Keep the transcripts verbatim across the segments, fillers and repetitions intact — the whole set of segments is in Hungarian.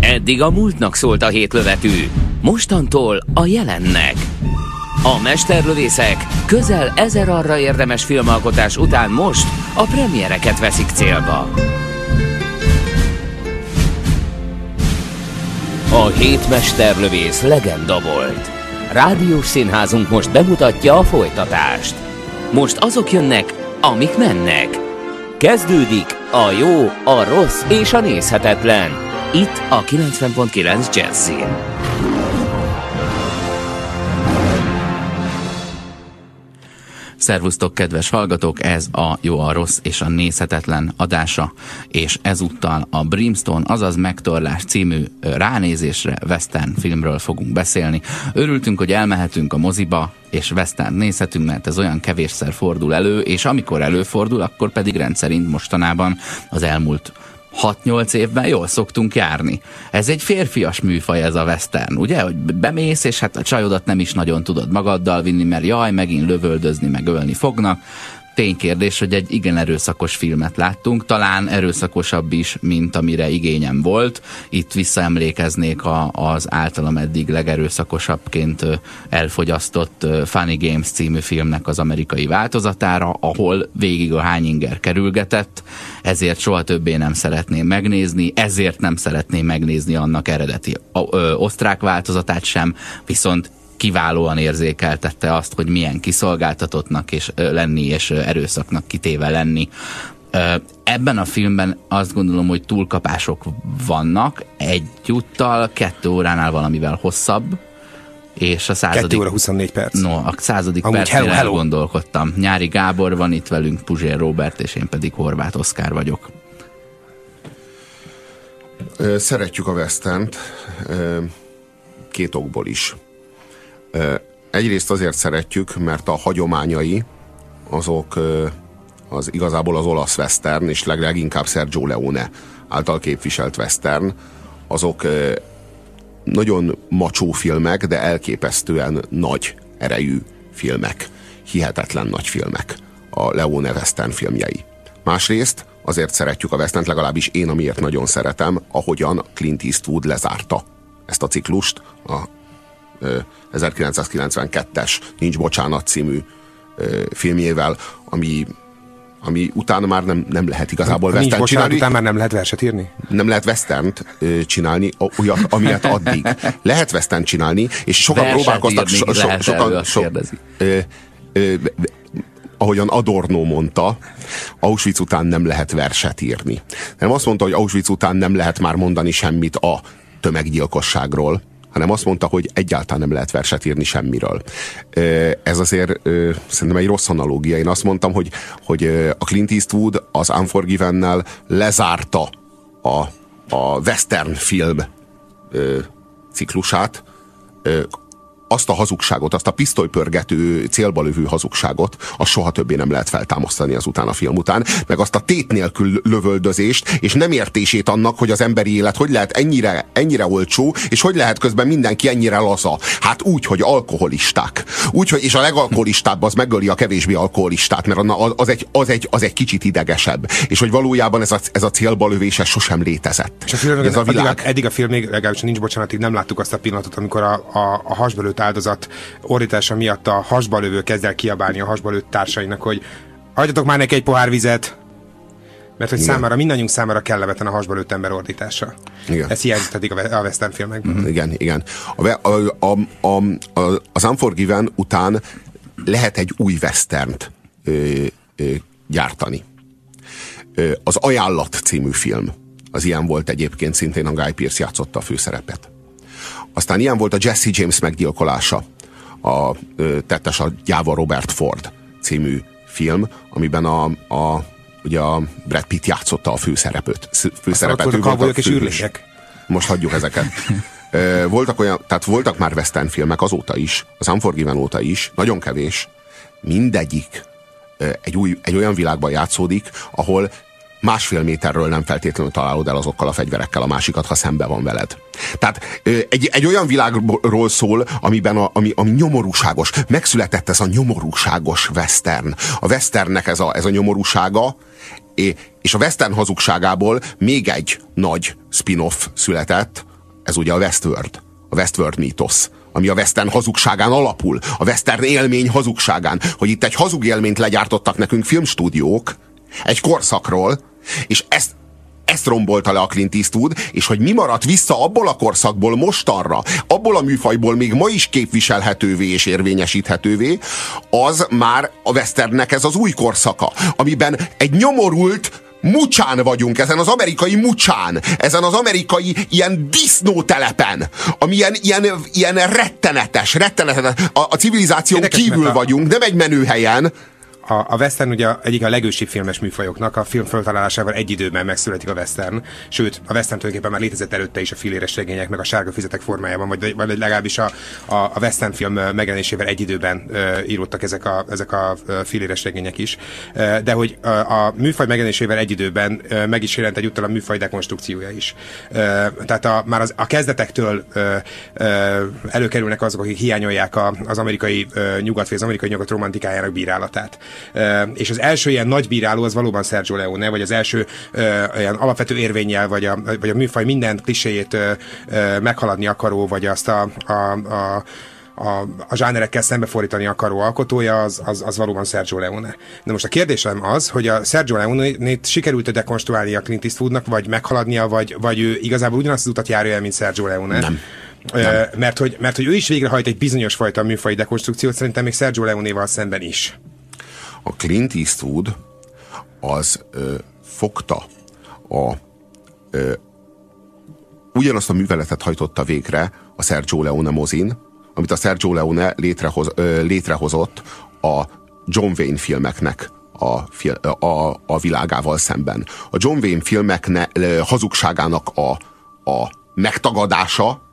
Eddig a múltnak szólt a hétlövetű, mostantól a jelennek. A mesterlövészek közel ezer arra érdemes filmalkotás után most a premiereket veszik célba. A hét mesterlövész legenda volt. Rádiós színházunk most bemutatja a folytatást. Most azok jönnek, amik mennek. Kezdődik a jó, a rossz és a nézhetetlen. Itt a kilencven pont kilenc Jazzin. Szervusztok, kedves hallgatók, ez a Jó, a Rossz és a Nézhetetlen adása, és ezúttal a Brimstone, azaz Megtorlás című ránézésre western filmről fogunk beszélni. Örültünk, hogy elmehetünk a moziba, és western nézhetünk, mert ez olyan kevésszer fordul elő, és amikor előfordul, akkor pedig rendszerint mostanában az elmúlt hat-nyolc évben jól szoktunk járni. Ez egy férfias műfaj, ez a western, ugye? Hogy bemész, és hát a csajodat nem is nagyon tudod magaddal vinni, mert jaj, megint lövöldözni, meg ölni fognak. Ténykérdés, hogy egy igen erőszakos filmet láttunk, talán erőszakosabb is, mint amire igényem volt. Itt visszaemlékeznék a, az általam eddig legerőszakosabbként elfogyasztott Funny Games című filmnek az amerikai változatára, ahol végig a hányinger kerülgetett, ezért soha többé nem szeretném megnézni, ezért nem szeretném megnézni annak eredeti ö, ö, osztrák változatát sem, viszont kiválóan érzékeltette azt, hogy milyen kiszolgáltatottnak és ö, lenni, és ö, erőszaknak kitéve lenni. Ö, ebben a filmben azt gondolom, hogy túlkapások vannak, egyúttal kettő óránál valamivel hosszabb, és a századik... kettő óra huszonnégy perc. No, a századik percnél elgondolkodtam. Nyári Gábor van itt velünk, Puzsér Róbert, és én pedig Horváth Oszkár vagyok. Szeretjük a westernt két okból is. Egyrészt azért szeretjük, mert a hagyományai azok az igazából az olasz western, és leginkább Sergio Leone által képviselt western, azok nagyon macsó filmek, de elképesztően nagy erejű filmek. Hihetetlen nagy filmek a Leone western filmjei. Másrészt azért szeretjük a westernt, legalábbis én, amiért nagyon szeretem, ahogyan Clint Eastwood lezárta ezt a ciklust, a ezerkilencszázkilencvenkettes Nincs bocsánat című filmjével, ami, ami utána már nem, nem lehet igazából western csinálni. Után már nem lehet verset írni? Nem lehet westernt csinálni, olyat, amilyet addig. Lehet western csinálni, és sokan verset próbálkoztak. Írni, so, so, sokan, so, ö, ö, ahogyan Adorno mondta, Auschwitz után nem lehet verset írni. Nem azt mondta, hogy Auschwitz után nem lehet már mondani semmit a tömeggyilkosságról, hanem azt mondta, hogy egyáltalán nem lehet verset írni semmiről. Ez azért szerintem egy rossz analógia. Én azt mondtam, hogy, hogy a Clint Eastwood az Unforgiven-nel lezárta a, a western film ciklusát, azt a hazugságot, azt a pisztolypörgető, célba lövő hazugságot, azt soha többé nem lehet feltámasztani azután a film után, meg azt a tét nélkül lövöldözést, és nem értését annak, hogy az emberi élet hogy lehet ennyire, ennyire olcsó, és hogy lehet közben mindenki ennyire laza. Hát úgy, hogy alkoholisták. Úgy, hogy, és a legalkoholistább az megöli a kevésbé alkoholistát, mert az egy, az egy, az egy kicsit idegesebb. És hogy valójában ez a, ez a célba lövés ez sosem létezett. És a film, ez a világ... eddig, eddig a filmig, legalábbis Nincs bocsánatig nem láttuk azt a pillanatot, amikor a, a, a hasbelőtt áldozat ordítása miatt a hasbalövő kezd el kiabálni a hasbalőtt társainak, hogy adjatok már neki egy pohár vizet, mert hogy igen, számára, mindannyiunk számára kellemetlen a hasbalőtt ember ordítása. Igen. Ez hiányzott eddig a western filmekben. Mm-hmm. Igen, igen. A, a, a, a, a, az Unforgiven után lehet egy új westernt ö, ö, gyártani. Ö, az Ajánlat című film, az ilyen volt egyébként, szintén a Guy Pearce játszotta a főszerepet. Aztán ilyen volt a Jesse James meggyilkolása, a ö, tettes a gyáva Robert Ford című film, amiben a, a, ugye a Brad Pitt játszotta a főszerepet. főszerepet. Aztán ott és űrlények. Most hagyjuk ezeket. Ö, voltak olyan, tehát voltak már western filmek azóta is, az Unforgiven óta is, nagyon kevés. Mindegyik ö, egy, új, egy olyan világban játszódik, ahol másfél méterről nem feltétlenül találod el azokkal a fegyverekkel a másikat, ha szembe van veled. Tehát egy, egy olyan világról szól, amiben a, ami, ami nyomorúságos. Megszületett ez a nyomorúságos western. A westernnek ez a, ez a nyomorúsága, és a western hazugságából még egy nagy spin-off született, Ez ugye a Westworld. A Westworld mítosz, ami a western hazugságán alapul, a western élmény hazugságán, hogy itt egy hazug élményt legyártottak nekünk filmstúdiók egy korszakról, és ezt, ezt rombolta le a Clint Eastwood, és hogy mi maradt vissza abból a korszakból mostanra, abból a műfajból még ma is képviselhetővé és érvényesíthetővé, az már a westernnek ez az új korszaka, amiben egy nyomorult mucsán vagyunk, ezen az amerikai mucsán, ezen az amerikai ilyen disznótelepen, ami ilyen, ilyen, ilyen rettenetes, rettenetes, a, a civilizáción Érdekes, kívül a... vagyunk, nem egy menőhelyen. A, a western ugye egyik a legősibb filmes műfajoknak, a film föltalálásával egy időben megszületik a western, sőt, a western tulajdonképpen már létezett előtte is a Filéres regények, meg a Sárga füzetek formájában, vagy, vagy legalábbis a, a, a western film megjelenésével egy időben uh, íródtak ezek a, ezek a Filéres regények is. Uh, de hogy a, a műfaj megjelenésével egy időben uh, meg is jelent egyúttal a műfaj dekonstrukciója is. Uh, tehát a, már az, a kezdetektől uh, uh, előkerülnek azok, akik hiányolják a, az amerikai uh, nyugat, vagy az amerikai nyugat romantikájának bírálatát. Uh, és az első ilyen nagy bíráló az valóban Sergio Leone, vagy az első uh, ilyen alapvető érvénnyel, vagy a, vagy a műfaj minden kliséjét uh, uh, meghaladni akaró, vagy azt a, a, a A, a zsánerekkel szembefordítani akaró alkotója, az, az, az valóban Sergio Leone. De most a kérdésem az, hogy a Sergio Leone-t sikerült dekonstruálni a Clint Eastwoodnak, vagy meghaladnia, vagy, vagy ő igazából ugyanazt az utat járja el, mint Sergio Leone. Nem. Uh, mert, hogy, mert hogy ő is végrehajt egy bizonyos fajta műfai dekonstrukciót, szerintem még Sergio Leone-val szemben is. A Clint Eastwood az ö, fogta a ö, ugyanazt a műveletet hajtotta végre a Sergio Leone mozin, amit a Sergio Leone létrehoz, ö, létrehozott a John Wayne filmeknek a, a, a világával szemben. A John Wayne filmek ne, ö, hazugságának a, a megtagadása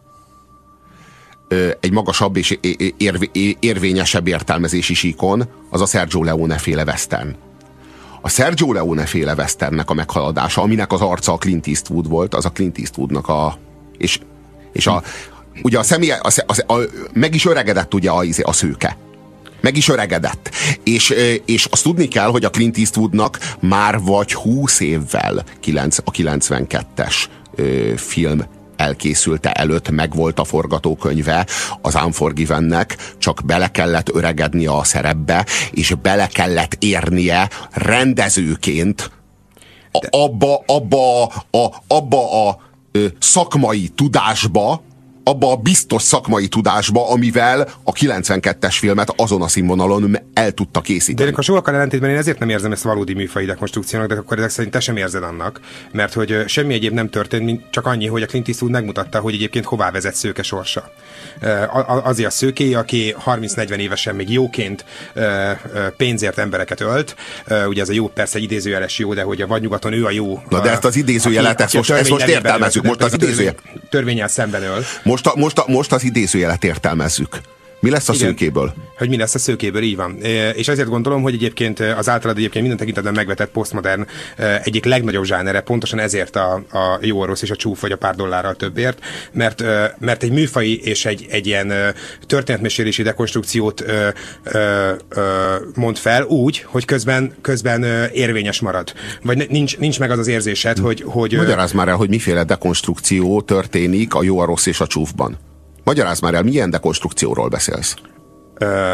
ö, egy magasabb és érv, érvényesebb értelmezési síkon az a Sergio Leone féle western. A Sergio Leone féle westernnek a meghaladása, aminek az arca a Clint Eastwood volt, az a Clint Eastwoodnak a... és, és a ugye a személy, a, a, a, meg is öregedett ugye a, a szőke. Meg is öregedett. És, és azt tudni kell, hogy a Clint Eastwoodnak már vagy húsz évvel a kilencvenkettes ö, film elkészülte előtt, megvolt a forgatókönyve az Unforgivennek, csak bele kellett öregednie a szerepbe, és bele kellett érnie rendezőként a, abba, abba, a, abba a ö, szakmai tudásba, abba a biztos szakmai tudásba, amivel a kilencvenkettes filmet azon a színvonalon el tudta készíteni. De a sokkal ellentétben én ezért nem érzem ezt valódi műfai dekonstrukciónak, de akkor ezek szerint te sem érzed annak, mert hogy semmi egyéb nem történt, mint csak annyi, hogy a Clint Eastwood megmutatta, hogy egyébként hová vezet szőke sorsa. Azért a szőkéi, aki harminc-negyven évesen még jóként pénzért embereket ölt, ugye ez a jó persze egy idézőjeles jó, de hogy a vadnyugaton ő a jó. Na de ezt az idézőjelet, ezt most, ezt most értelmezzük. Most az idézőjelet. Törvénnyel szemben öl. Most, a, most, a, most az idézőjelet értelmezzük. Mi lesz a Igen, szőkéből? Hogy mi lesz a szőkéből, így van. És ezért gondolom, hogy egyébként az általad egyébként minden tekintetben megvetett posztmodern egyik legnagyobb zsánere, pontosan ezért a, a jó, a rossz és a csúf, vagy a pár dollárral többért, mert, mert egy műfai és egy, egy ilyen történetmesélési dekonstrukciót ö, ö, ö, mond fel úgy, hogy közben, közben érvényes marad. Vagy nincs, nincs meg az az érzésed, hogy... hogy Magyarázd már el, hogy miféle dekonstrukció történik a jó, a rossz és a csúfban. Magyarázd már el, milyen dekonstrukcióról beszélsz? Ö,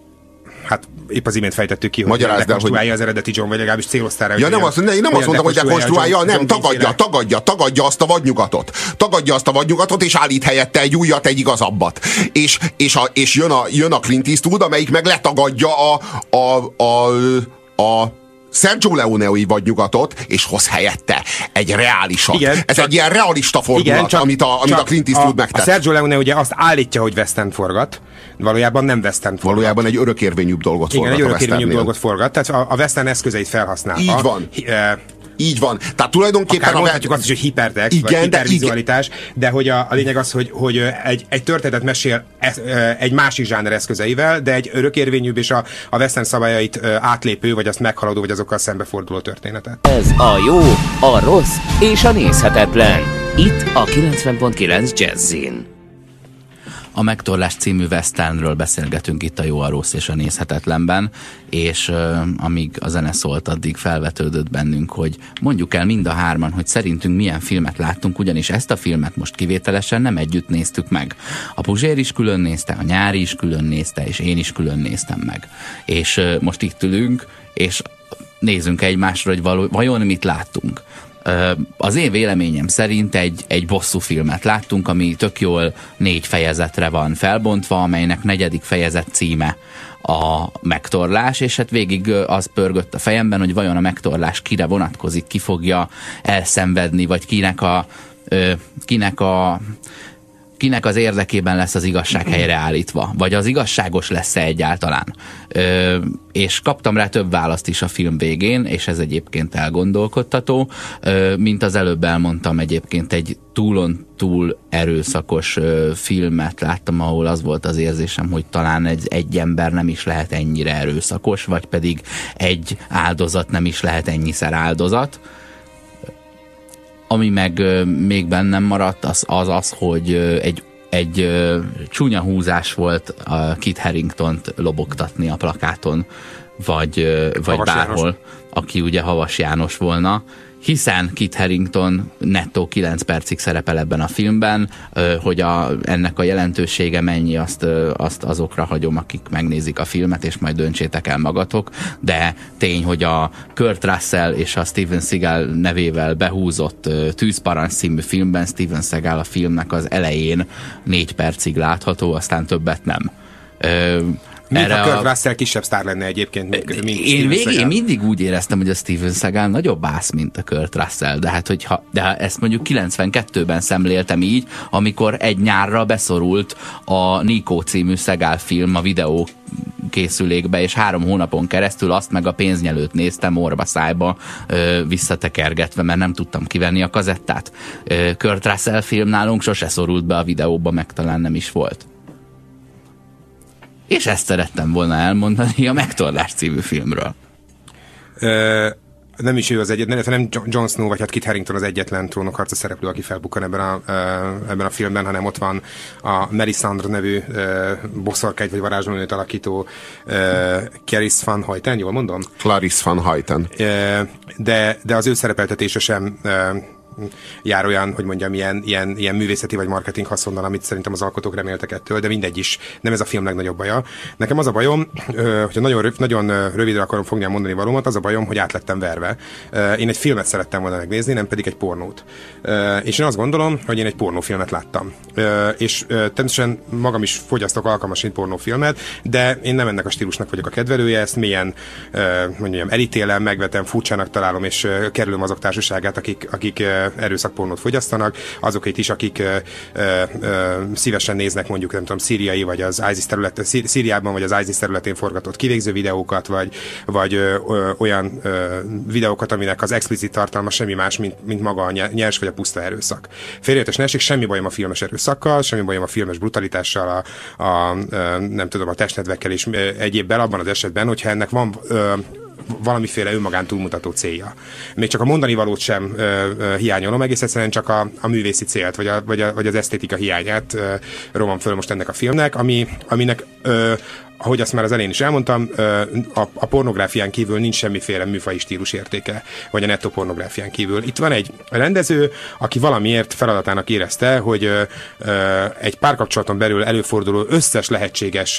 hát épp az imént fejtettük ki, hogy dekonstruálja hogy... az eredeti John, vagy legalábbis céloztára. Ja, nem, az, nem, nem azt mondtam, hogy dekonstruálja, John, nem, John tagadja, tagadja, tagadja azt a vadnyugatot. Tagadja azt a vadnyugatot, és állít helyette egy újat, egy igazabbat. És, és, a, és jön, a, jön a Clint Eastwood, amelyik meg letagadja a, a, a, a Sergio Leone-i vadnyugatot, és hoz helyette egy reálisat. Igen, Ez csak, egy ilyen realista fordulat, igen, csak, amit, a, amit a Clint Eastwood megtett. A Sergio Leone ugye azt állítja, hogy western forgat, valójában nem western forgat. Valójában egy örökérvényűbb dolgot igen, forgat. Igen, egy örökérvényűbb dolgot forgat, tehát a, a western eszközeit felhasználva. Így van. Hi, e, Így van. Tehát tulajdonképpen... Akár mondhatjuk azt is, hogy hipertext, igen, vagy hipervizualitás, de, de hogy a, a lényeg az, hogy, hogy egy, egy történetet mesél egy másik zsáner eszközeivel, de egy örökérvényűbb és a, a western szabályait átlépő, vagy azt meghaladó, vagy azokkal szembeforduló történetet. Ez a jó, a rossz és a nézhetetlen. Itt a kilencven pont kilenc Jazzin. A Megtorlás című westernről beszélgetünk itt a Jó, a rossz és a nézhetetlenben, és uh, amíg a zene szólt, addig felvetődött bennünk, hogy mondjuk el mind a hárman, hogy szerintünk milyen filmet láttunk, ugyanis ezt a filmet most kivételesen nem együtt néztük meg. A Puzsér is külön nézte, a Nyári is külön nézte, és én is külön néztem meg. És uh, most itt ülünk, és nézzünk egymásra, hogy való, vajon mit láttunk. Az én véleményem szerint egy, egy bosszú filmet láttunk, ami tök jól négy fejezetre van felbontva, amelynek negyedik fejezet címe a megtorlás, és hát végig az pörgött a fejemben, hogy vajon a megtorlás kire vonatkozik, ki fogja elszenvedni, vagy kinek a kinek a kinek az érdekében lesz az igazság helyreállítva, vagy az igazságos lesz-e egyáltalán. Ö, és kaptam rá több választ is a film végén, és ez egyébként elgondolkodtató. Ö, mint az előbb elmondtam, egyébként egy túlon túl erőszakos ö, filmet láttam, ahol az volt az érzésem, hogy talán egy, egy ember nem is lehet ennyire erőszakos, vagy pedig egy áldozat nem is lehet ennyiszer áldozat. Ami meg ö, még bennem maradt, az az, az hogy ö, egy, egy ö, csúnya húzás volt a Kit Haringtont lobogtatni a plakáton, vagy, ö, vagy bárhol, János. Aki ugye Havas János volna, hiszen Kit Harington nettó kilenc percig szerepel ebben a filmben, hogy a, ennek a jelentősége mennyi, azt, azt azokra hagyom, akik megnézik a filmet, és majd döntsétek el magatok, de tény, hogy a Kurt Russell és a Steven Seagal nevével behúzott Tűzparancs című filmben Steven Seagal a filmnek az elején négy percig látható, aztán többet nem. Mint a Kurt Russell kisebb sztár lenne egyébként, mint, mint én végén mindig úgy éreztem, hogy a Steven Seagal nagyobb ász, mint a Kurt Russell, de hát hogyha, de ezt mondjuk kilencvenkettőben szemléltem így, amikor egy nyárra beszorult a Nikó című Seagal film a videó készülékbe, és három hónapon keresztül azt meg a pénznyelőt néztem orba szájba ö, visszatekergetve, mert nem tudtam kivenni a kazettát. Ö, Kurt Russell film nálunk sose szorult be a videóba, meg talán nem is volt. És ezt szerettem volna elmondani a Megtorlás című filmről. Ö, nem is ő az egyetlen, nem Jon Snow, vagy hát Kit Harington az egyetlen trónokharca szereplő, aki felbukkan ebben a, ebben a filmben, hanem ott van a Melisandre nevű boszorkányt vagy varázslónőt alakító Clarice Van Hoyten, jól mondom? Clarice Van Hoyten. De, de az ő szerepeltetése sem jár olyan, hogy mondjam, ilyen, ilyen, ilyen művészeti vagy marketing haszonnal, amit szerintem az alkotók reméltek ettől, de mindegy is. Nem ez a film legnagyobb baja. Nekem az a bajom, hogyha nagyon, röv, nagyon rövidre akarom fogni a mondani valómat, az a bajom, hogy át lettem verve. Én egy filmet szerettem volna megnézni, nem pedig egy pornót. És én azt gondolom, hogy én egy pornófilmet láttam. És természetesen magam is fogyasztok alkalmasint pornófilmet, de én nem ennek a stílusnak vagyok a kedvelője, ezt mélyen mondjam, elítélem, megvetem, furcsának találom, és kerülöm azok társaságát, akik, akik erőszakpornót fogyasztanak, azokét is, akik ö, ö, ö, szívesen néznek mondjuk, nem tudom, szíriai, vagy az ISIS terület, Szí- Szíriában, vagy az ISIS területén forgatott kivégző videókat, vagy, vagy ö, ö, olyan ö, videókat, aminek az explicit tartalma semmi más, mint, mint maga a nyers vagy a puszta erőszak. Félreértés ne esik, semmi bajom a filmes erőszakkal, semmi bajom a filmes brutalitással, a, a, a nem tudom, a testnedvekkel és egyébben abban az esetben, hogyha ennek van ö, valamiféle önmagán túlmutató célja. Még csak a mondani valót sem ö, ö, hiányolom, egész egyszerűen csak a, a művészi célt, vagy, a, vagy, a, vagy az esztétika hiányát ö, rovan föl most ennek a filmnek, ami, aminek ö, ahogy azt már az elején is elmondtam, a, a pornográfián kívül nincs semmiféle műfaji stílus értéke, vagy a nettó pornográfián kívül. Itt van egy rendező, aki valamiért feladatának érezte, hogy egy párkapcsolaton belül előforduló összes lehetséges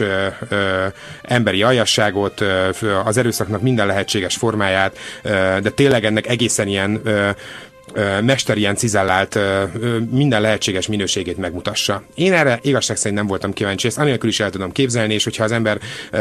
emberi aljasságot, az erőszaknak minden lehetséges formáját, de tényleg ennek egészen ilyen mester ilyen cizellált minden lehetséges minőségét megmutassa. Én erre igazság szerint nem voltam kíváncsi, ezt anélkül is el tudom képzelni, és hogyha az ember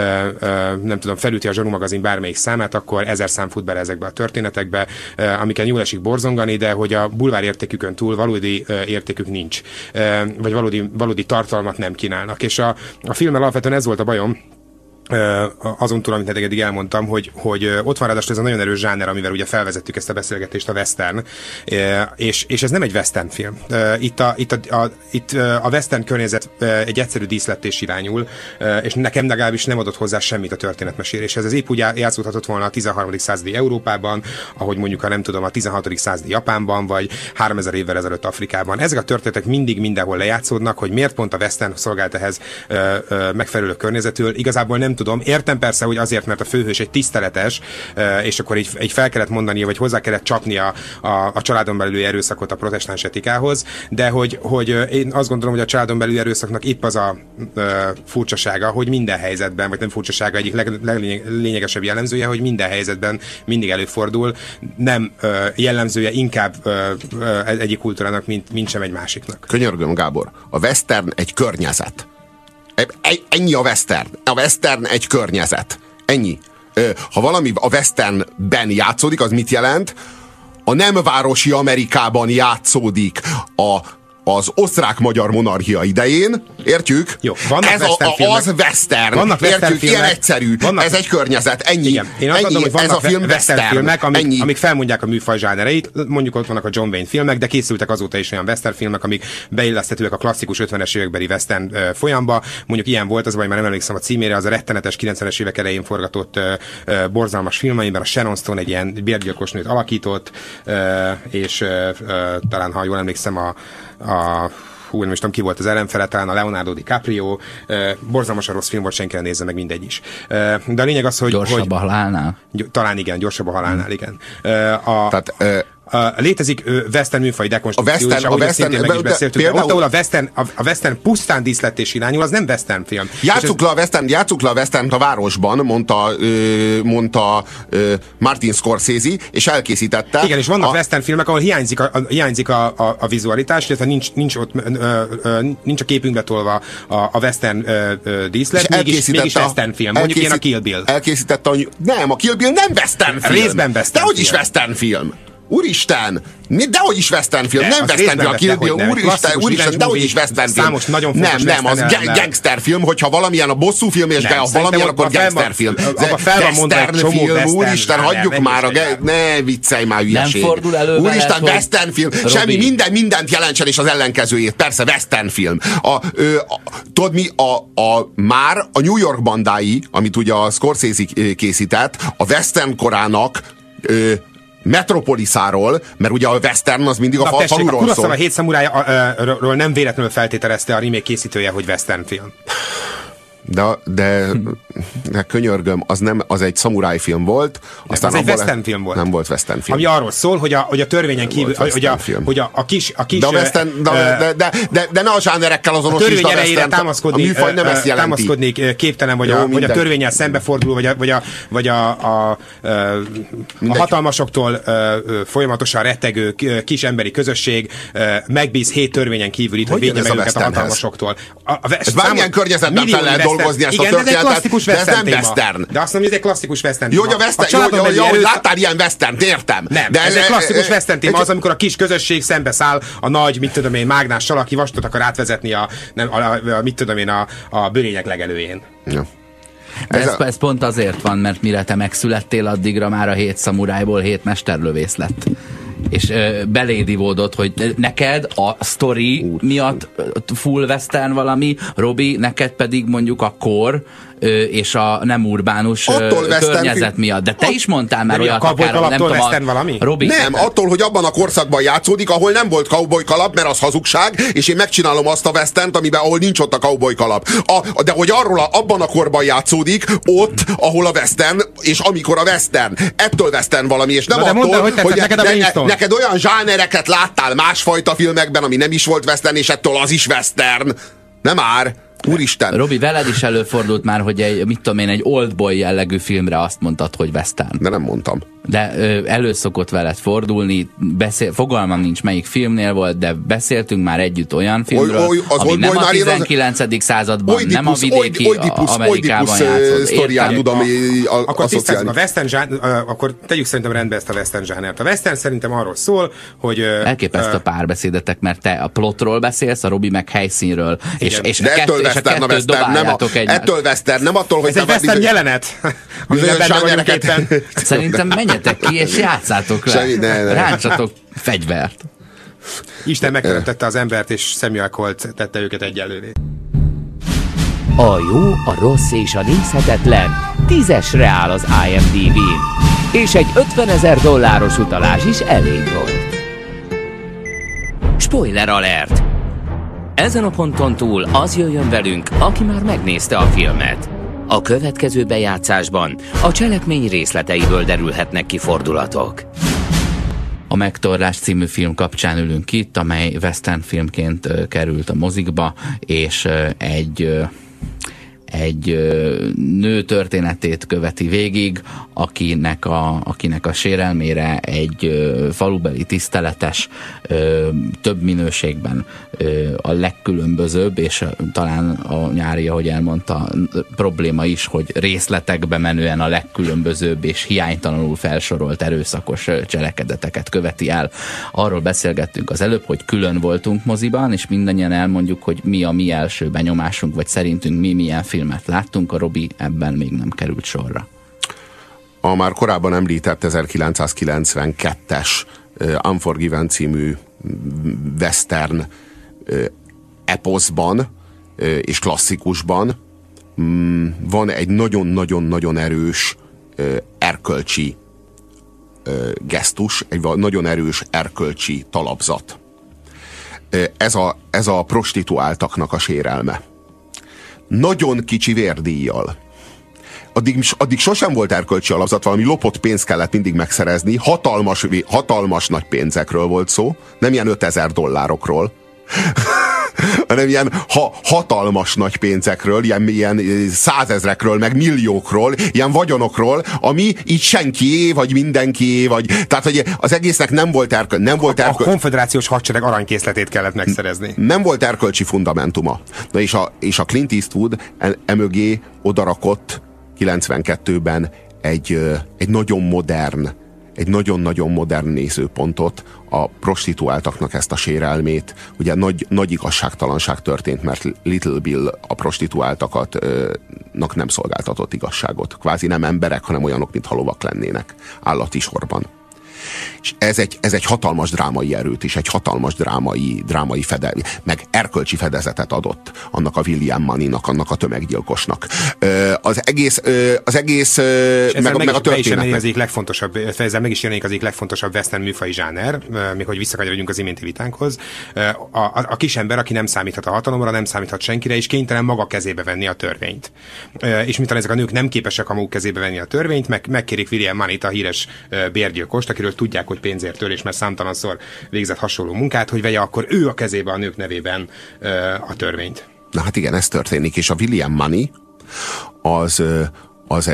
nem tudom, felüti a Zsaru magazin bármelyik számát, akkor ezer szám fut bele ezekbe a történetekbe, amiken jól esik borzongani, de hogy a bulvár értékükön túl valódi értékük nincs, vagy valódi, valódi tartalmat nem kínálnak. És a, a filmmel alapvetően ez volt a bajom, azon túl, amit eddig elmondtam, hogy, hogy ott van ráadásul ez a nagyon erős zsáner, amivel ugye felvezettük ezt a beszélgetést, a western, és, és ez nem egy western film. Itt a, itt a, a, itt a western környezet egy egyszerű díszlettés irányul, és nekem legalábbis nem adott hozzá semmit a történetmeséléshez. Ez épp úgy játszódhatott volna a tizenharmadik századi Európában, ahogy mondjuk a nem tudom, a tizenhatodik századi Japánban, vagy háromezer évvel ezelőtt Afrikában. Ezek a történetek mindig mindenhol lejátszódnak, hogy miért pont a western szolgált ehhez megfelelő környezetül. Igazából nem tudom. Értem persze, hogy azért, mert a főhős egy tiszteletes, és akkor így, így fel kellett mondania, vagy hozzá kellett csapni a, a, a családon belüli erőszakot a protestáns etikához, de hogy, hogy én azt gondolom, hogy a családon belüli erőszaknak épp az a e, furcsasága, hogy minden helyzetben, vagy nem furcsasága, egyik leg, leglényegesebb jellemzője, hogy minden helyzetben mindig előfordul, nem e, jellemzője inkább e, e, egyik kultúrának, mint, mint sem egy másiknak. Könyörgöm, Gábor, a western egy környezet. Ennyi a western. A western egy környezet. Ennyi. Ha valami a westernben játszódik, az mit jelent? A nem városi Amerikában játszódik a az osztrák-magyar monarchia idején, értjük? Jó, vannak ez a, a, az western, vannak értjük, western filmek, ilyen egyszerű, vannak, ez egy környezet, ennyi. Igen. Én azt ennyi, mondom, hogy vannak ez a film western, western filmek, amik, ennyi. amik felmondják a műfaj zsánereit, mondjuk ott vannak a John Wayne filmek, de készültek azóta is olyan western filmek, amik beilleszthetőek a klasszikus ötvenes évekbeli western uh, folyamba. Mondjuk ilyen volt, az vagy már nem emlékszem a címére, az a rettenetes kilencvenes évek elején forgatott uh, uh, borzalmas film, amiben a Sharon Stone egy ilyen bérgyilkosnőt alakított, uh, és uh, uh, talán, ha jól emlékszem, a, a hú, nem is tudom, ki volt az ellenfele, talán a Leonardo DiCaprio. Uh, borzalmasan rossz film volt, senki nem nézze meg, mindegy is. Uh, de a lényeg az, hogy... Gyorsabb hogy, a halálnál? Talán igen, gyorsabb a halálnál, igen. Uh, a, Tehát... Uh, Uh, létezik uh, western műfaj dekonstrukció, és ahogy a western, szintén meg is beszéltük, például, ott, ahol a western, a, a western pusztán díszlettés irányul, az nem western film. Játsszuk le a western, játsszuk le a western a városban, mondta, ö, mondta ö, Martin Scorsese, és elkészítette. Igen, és vannak a... western filmek, ahol hiányzik a, a, hiányzik a, a, a vizualitás, illetve nincs, nincs, ott, ö, ö, nincs a képünkbe tolva a, a western ö, ö, díszlet, mégis, mégis western film. Mondjuk ilyen a Kill Bill. Elkészítette a... Nem, a Kill Bill nem western film. Részben western Dehogy is film. western film. Úristen! Dehogy is western film, de, nem western film, a Kill Bill, úristen, úristen, dehogy is western film. Számos nagyon nem, nem, az gangster film, hogyha valamilyen a bosszú film, és nem, valamilyen, akkor gangster film. Western film, úristen, hagyjuk már, a ne viccelj már hülyeség. Nem fordul elő úristen, western film, semmi, minden, mindent jelentsen, és az ellenkezőjét. Persze, western film. Tudod mi, a már a New York bandái, amit ugye a Scorsese készített, a western korának Metropolisáról, mert ugye a western az mindig a fal, faluról szól. A Kurosawa hét szamurájról nem véletlenül feltételezte a remake készítője, hogy western film. De, de, de könyörgöm, az nem, az egy szamuráj film volt. Aztán az egy western film volt. Nem volt western film. Ami arról szól, hogy a, hogy a törvényen kívül, hogy a, hogy a, a kis... A kis de, a western, de, uh, de, de, de, de ne a zsánerekkel azonosítsd a, a western. Támaszkodni, a műfaj nem ezt jelenti. Támaszkodni képtelen, vagy, Jó, a, vagy a törvénnyel szembeforduló, vagy a, vagy a, vagy a, a, a, a hatalmasoktól folyamatosan rettegő kis emberi közösség megbíz hét törvényen kívül itt, hogy védje meg őket a hatalmasoktól. Ez bármilyen környezetben fel lehet dolgozni ezt a történetet, de ez nem western. De azt mondom, hogy ez egy klasszikus western téma. Jó, hogy, a western, jó, jó, jó, hogy láttál ilyen western, értem. Nem, de ez e, egy klasszikus e, western téma, az, amikor a kis közösség szembeszáll a nagy, mit tudom én, mágnással, aki vastot akar átvezetni a, nem, a, a, a mit tudom én, a, a bőrények legelőjén. Ja. Ez, ez, a... ez pont azért van, mert mire te megszülettél, addigra már a hét szamurájból hét mesterlövész lett. És ö, belédivódott, hogy neked a sztori Úr. miatt full western valami, Robi, neked pedig mondjuk a kor ö, és a nem urbánus ö, környezet miatt. De te Ott... is mondtál már olyat, akár nem tudom, a... valami? Robi, nem, neked... attól, hogy abban a korszakban játszódik, ahol nem volt cowboy kalap, mert az hazugság, és én megcsinálom azt a westernt, amiben, ahol nincs ott a cowboy kalap. A, de hogy arról a, abban a korban játszódik, ott, ahol a western, és amikor a western. Ettől western valami, és nem Na, attól, mondta, hogy, hogy neked, ne, ne, neked olyan zsánereket láttál másfajta filmekben, ami nem is volt western, és ettől az is western. Nem már. Úristen. Robi, veled is előfordult már, hogy egy, mit tudom én, egy Oldboy jellegű filmre azt mondtad, hogy western. De nem mondtam. De ö, elő szokott veled fordulni, beszél, fogalmam nincs melyik filmnél volt, de beszéltünk már együtt olyan filmről, oly, oly, ami oly, nem oly, a tizenkilencedik Az... században, Oidipus, nem a vidéki Oidipus, Amerikában játszott. Sztorián tudom, a, a, akkor tisztázzuk, a western zsán, akkor tegyük szerintem rendbe ezt a western zsánert. A western szerintem arról szól, hogy... Elképesztő a párbeszédetek, mert te a plotról beszélsz, a Robi meg helyszínről, és, és, a kettő, és a kettőt dobáljátok egymást. Ettől western, nem attól, hogy... Ez egy western jelenet, amiben benne vagyunk éppen. Szerintem menjetek ki, és játszátok le. Semmi, ne, ne. Ráncsatok fegyvert. Isten megteremtette az embert, és szemialkoholt tette őket egyenlővé. A jó, a rossz és a nézhetetlen tízesre áll az I M D B-n, és egy ötvenezer dolláros utalás is elég volt. Spoiler alert! Ezen a ponton túl az jöjjön velünk, aki már megnézte a filmet. A következő bejátszásban a cselekmény részleteiből derülhetnek ki fordulatok. A Megtorlás című film kapcsán ülünk itt, amely western filmként uh, került a mozikba, és uh, egy... Uh, egy ö, nő történetét követi végig, akinek a, akinek a sérelmére egy ö, falubeli tiszteletes ö, több minőségben ö, a legkülönbözőbb, és ö, talán a Nyári, ahogy elmondta, probléma is, hogy részletekbe menően a legkülönbözőbb és hiánytalanul felsorolt erőszakos ö, cselekedeteket követi el. Arról beszélgettünk az előbb, hogy külön voltunk moziban, és mindannyian elmondjuk, hogy mi a mi első benyomásunk, vagy szerintünk mi milyen film filmet láttunk, a Robi ebben még nem került sorra. A már korábban említett ezerkilencszázkilencvenkettes uh, Unforgiven című western uh, eposzban uh, és klasszikusban um, van egy nagyon-nagyon-nagyon erős uh, erkölcsi uh, gesztus, egy nagyon erős erkölcsi talapzat. Uh, ez, a, ez a prostituáltaknak a sérelme. Nagyon kicsi vérdíjjal. Addig, addig sosem volt erkölcsi alapzat, valami lopott pénzt kellett mindig megszerezni, hatalmas, hatalmas nagy pénzekről volt szó, nem ilyen ötezer dollárokról, hanem ilyen ha, hatalmas nagy pénzekről, ilyen, ilyen százezrekről, meg milliókról, ilyen vagyonokról, ami így senkié, vagy mindenkié, vagy... Tehát, hogy az egésznek nem volt erköl... Nem volt a, erköl... a konföderációs hadsereg aranykészletét kellett megszerezni. Nem volt erkölcsi fundamentuma. Na és a, és a Clint Eastwood emögé odarakott kilencvenkettőben egy, egy nagyon modern, egy nagyon-nagyon modern nézőpontot, a prostituáltaknak ezt a sérelmét. Ugye nagy, nagy igazságtalanság történt, mert Little Bill a prostituáltaknak nem szolgáltatott igazságot. Kvázi nem emberek, hanem olyanok, mintha lovak lennének állati sorban. És ez egy, ez egy hatalmas drámai erőt és egy hatalmas drámai, drámai fede, meg erkölcsi fedezetet adott annak a William Money-nak, annak a tömeggyilkosnak. Az egész, az egész meg, meg, meg a történetnek. Az egyik legfontosabb, ezzel meg is jelenik az egyik legfontosabb western műfai zsáner, még hogy visszakanyarodjunk az iménti vitánkhoz. A, a, a kisember, aki nem számíthat a hatalomra, nem számíthat senkire, és kénytelen maga kezébe venni a törvényt. És miután ezek a nők nem képesek a maguk kezébe venni a törvényt, meg, megkérik William Money-t, a híres bérgyilkost, akiről tudják, hogy pénzért tör, és mert számtalanszor végzett hasonló munkát, hogy vegye akkor ő a kezébe a nők nevében a törvényt. Na hát igen, ez történik, és a William Money az, az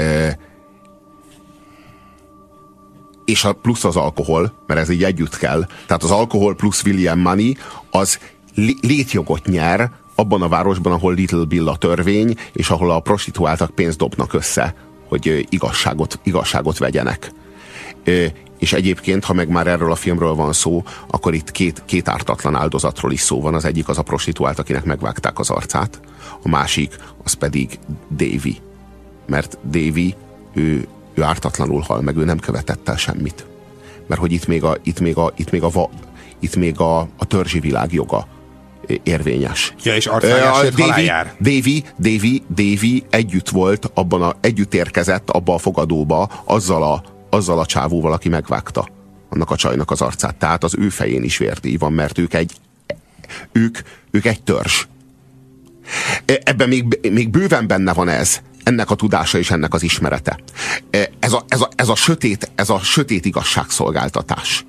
és a plusz az alkohol, mert ez így együtt kell, tehát az alkohol plusz William Money az létjogot nyer abban a városban, ahol Little Bill a törvény, és ahol a prostituáltak pénzt dobnak össze, hogy igazságot, igazságot vegyenek. És egyébként, ha meg már erről a filmről van szó, akkor itt két, két ártatlan áldozatról is szó van. Az egyik az a prostituált, akinek megvágták az arcát, a másik az pedig Davy. Mert Davy, ő, ő ártatlanul hal meg, ő nem követett el semmit. Mert hogy itt még a, itt még a, itt még a, itt még a, a törzsi világ joga érvényes. Ja, és arcvágás uh, Davy, Davy, Davy, Davy együtt volt, abban a, együtt érkezett abba a fogadóba azzal a azzal a csávóval, aki megvágta annak a csajnak az arcát. Tehát az ő fején is vérdíj van, mert ők egy ők, ők egy törzs. Ebben még, még bőven benne van ez, ennek a tudása és ennek az ismerete. Ez a, ez a, ez a, sötét, ez a sötét igazságszolgáltatás.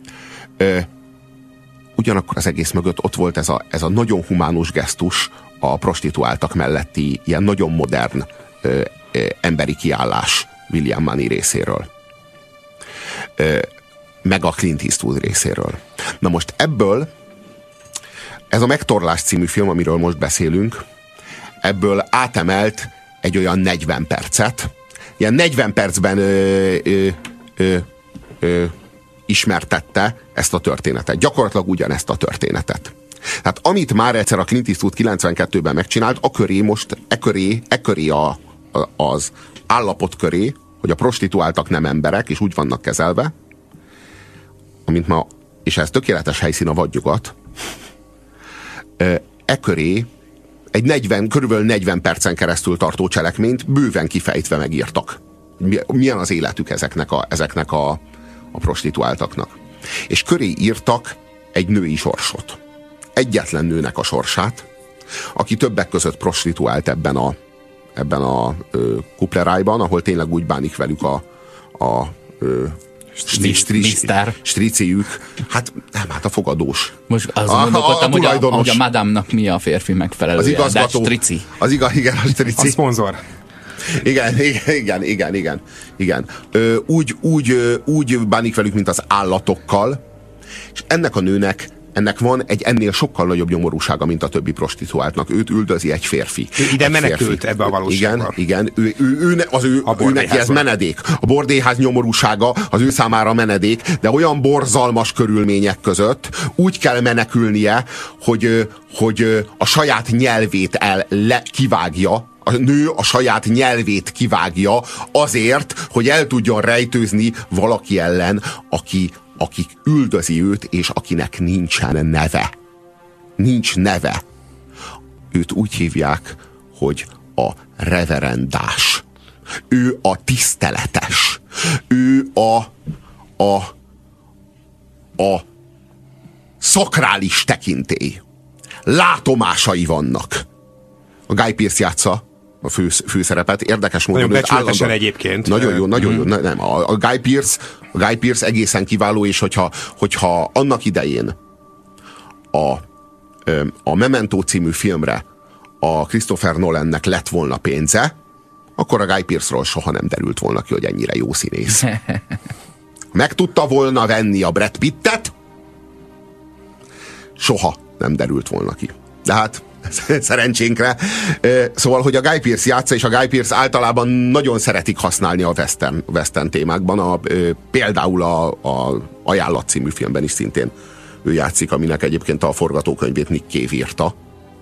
Ugyanakkor az egész mögött ott volt ez a, ez a nagyon humánus gesztus a prostituáltak melletti ilyen nagyon modern ö, ö, emberi kiállás William Money részéről. meg a Clint Eastwood részéről. Na most ebből, ez a Megtorlás című film, amiről most beszélünk, ebből átemelt egy olyan negyven percet. Ilyen negyven percben ö, ö, ö, ö, ismertette ezt a történetet. Gyakorlatilag ugyanezt a történetet. Tehát amit már egyszer a Clint Eastwood kilencvenkettőben megcsinált, a köré most, e köré, e köré a, a, az állapot köré, hogy a prostituáltak nem emberek, és úgy vannak kezelve, amint ma, és ez tökéletes helyszín a vadnyugat, e köré egy negyven, körülbelül negyven percen keresztül tartó cselekményt bőven kifejtve megírtak. Milyen az életük ezeknek a, ezeknek a, a prostituáltaknak. És köré írtak egy női sorsot. Egyetlen nőnek a sorsát, aki többek között prostituált ebben a, ebben a ö, kuplerájban, ahol tényleg úgy bánik velük a, a ö, striciük. Hát nem, hát a fogadós. Most azt gondolkodtam, hogy a, hogy a madámnak mi a férfi megfelelője. Az igazgató. De strici. Az igaz, igen, a strici. A szponzor. Igen, igen, igen, igen, igen. igen. Ö, úgy, úgy, úgy bánik velük, mint az állatokkal, és ennek a nőnek ennek van egy ennél sokkal nagyobb nyomorúsága, mint a többi prostituáltnak. Őt üldözi egy férfi. Ő ide egy menekült férfi. ebbe a valóságba. Igen, igen. Ő, ő, ő, az ő, ő neki ez menedék. A bordélyház nyomorúsága az ő számára menedék, de olyan borzalmas körülmények között úgy kell menekülnie, hogy, hogy a saját nyelvét el le, kivágja, a nő a saját nyelvét kivágja azért, hogy el tudjon rejtőzni valaki ellen, aki aki üldözi őt, és akinek nincsen neve. Nincs neve. Őt úgy hívják, hogy a reverendás. Ő a tiszteletes. Ő a a a szakrális tekintély. Látomásai vannak. A Guy Pearce játsza a fő, főszerepet. Érdekes módon. Nagyon becsületesen egyébként. Nagyon jó, nagyon jó. Nem, a, a Guy Pearce A Guy Pearce egészen kiváló, és hogyha, hogyha annak idején a, a Memento című filmre a Christopher Nolannek lett volna pénze, akkor a Guy Pearce-ról soha nem derült volna ki, hogy ennyire jó színész. Meg tudta volna venni a Brad Pittet, soha nem derült volna ki. De hát szerencsénkre. Szóval, hogy a Guy Pearce játsza, és a Guy Pearce általában nagyon szeretik használni a western, western témákban. A, például a, a Ajánlat című filmben is szintén ő játszik, aminek egyébként a forgatókönyvét Nick Cave írta.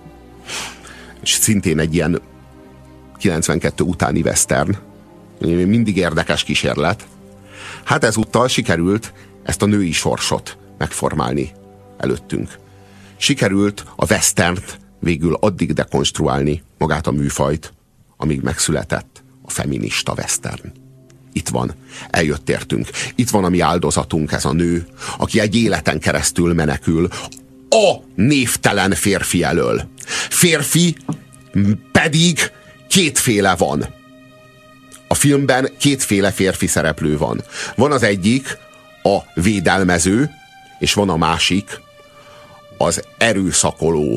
És szintén egy ilyen kilencvenkettő utáni western. Mindig érdekes kísérlet. Hát ezúttal sikerült ezt a női sorsot megformálni előttünk. Sikerült a westernt végül addig dekonstruálni, magát a műfajt, amíg megszületett a feminista western. Itt van, eljött értünk. Itt van a mi áldozatunk, ez a nő, aki egy életen keresztül menekül a névtelen férfi elől. Férfi pedig kétféle van. A filmben kétféle férfi szereplő van. Van az egyik, a védelmező, és van a másik, az erőszakoló.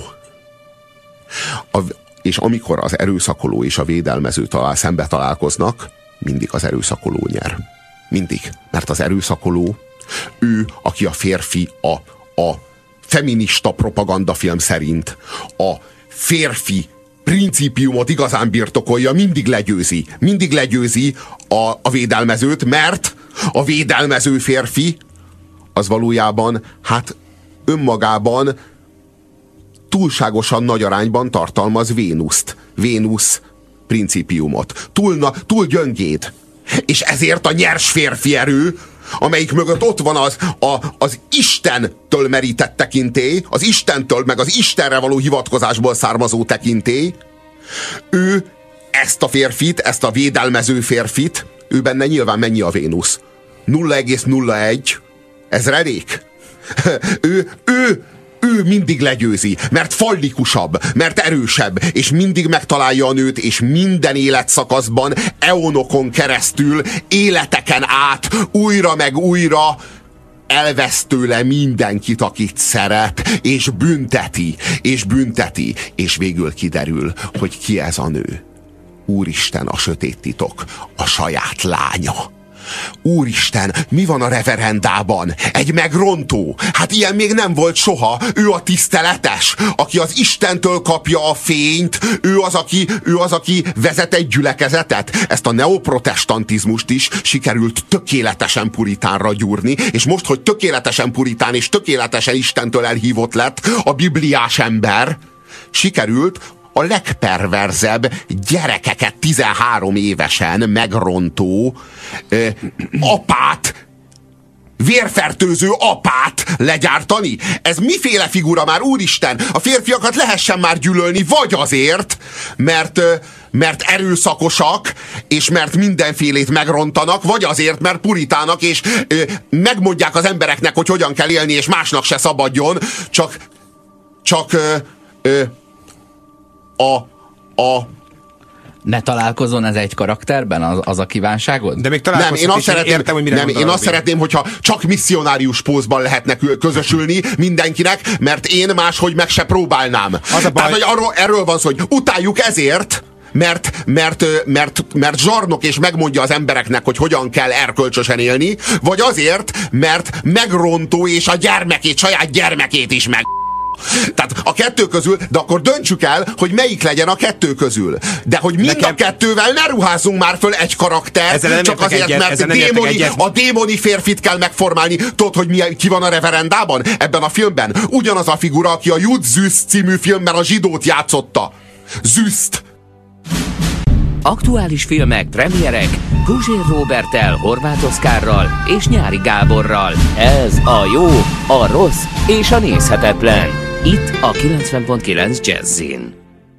A, és amikor az erőszakoló és a védelmező talál, szembe találkoznak, mindig az erőszakoló nyer. Mindig. Mert az erőszakoló, ő, aki a férfi, a, a feminista propagandafilm szerint a férfi principiumot igazán birtokolja, mindig legyőzi. Mindig legyőzi a, a védelmezőt, mert a védelmező férfi az valójában, hát önmagában túlságosan nagy arányban tartalmaz Vénuszt. Vénusz principiumot. Túl, na, túl gyöngéd. És ezért a nyers férfi erő, amelyik mögött ott van az, a, az Istentől merített tekintély, az Istentől, meg az Istenre való hivatkozásból származó tekintély, ő ezt a férfit, ezt a védelmező férfit, ő benne nyilván mennyi a Vénusz? nulla egész nulla egy ezredék? ő, ő, ő mindig legyőzi, mert fallikusabb, mert erősebb, és mindig megtalálja a nőt, és minden életszakaszban, eonokon keresztül, életeken át, újra meg újra elvesz tőle mindenkit, akit szeret, és bünteti, és bünteti, és végül kiderül, hogy ki ez a nő. Úristen, a sötét titok, a saját lánya. Úristen, mi van a reverendában? Egy megrontó. Hát ilyen még nem volt soha. Ő a tiszteletes, aki az Istentől kapja a fényt. Ő az, aki, ő az, aki vezet egy gyülekezetet. Ezt a neoprotestantizmust is sikerült tökéletesen puritánra gyúrni, és most, hogy tökéletesen puritán és tökéletesen Istentől elhívott lett a bibliás ember, sikerült a legperverzebb gyerekeket tizenhárom évesen megrontó ö, apát, vérfertőző apát legyártani? Ez miféle figura már, úristen? A férfiakat lehessen már gyűlölni, vagy azért, mert, mert erőszakosak, és mert mindenfélét megrontanak, vagy azért, mert puritának, és ö, megmondják az embereknek, hogy hogyan kell élni, és másnak se szabadjon, csak csak ö, ö, a, a ne találkozon ez egy karakterben, az, az a kívánságod? De még nem, én azt szeretném, értem, hogy nem, én azt szeretném, hogyha csak misszionárius pózban lehetne közösülni mindenkinek, mert én máshogy meg se próbálnám. Az a baj... Tehát, hogy arról, erről van szó, hogy utáljuk ezért, mert, mert, mert, mert zsarnok és megmondja az embereknek, hogy hogyan kell erkölcsösen élni, vagy azért, mert megrontó és a gyermekét, saját gyermekét is meg... Tehát a kettő közül, de akkor döntsük el, hogy melyik legyen a kettő közül. De hogy mind Nekem... a kettővel ne ruházzunk már föl egy karakter, csak azért, egyet, mert démoni, a démoni férfit kell megformálni. Tudod, hogy mi, ki van a reverendában? Ebben a filmben ugyanaz a figura, aki a Jud Züst című filmben a zsidót játszotta. Züst! Aktuális filmek, premierek, Puzsér Róberttel, Horváth Oszkárral és Nyári Gáborral. Ez a jó, a rossz és a nézhetetlen. Itt a kilencven pont kilenc Jazzin.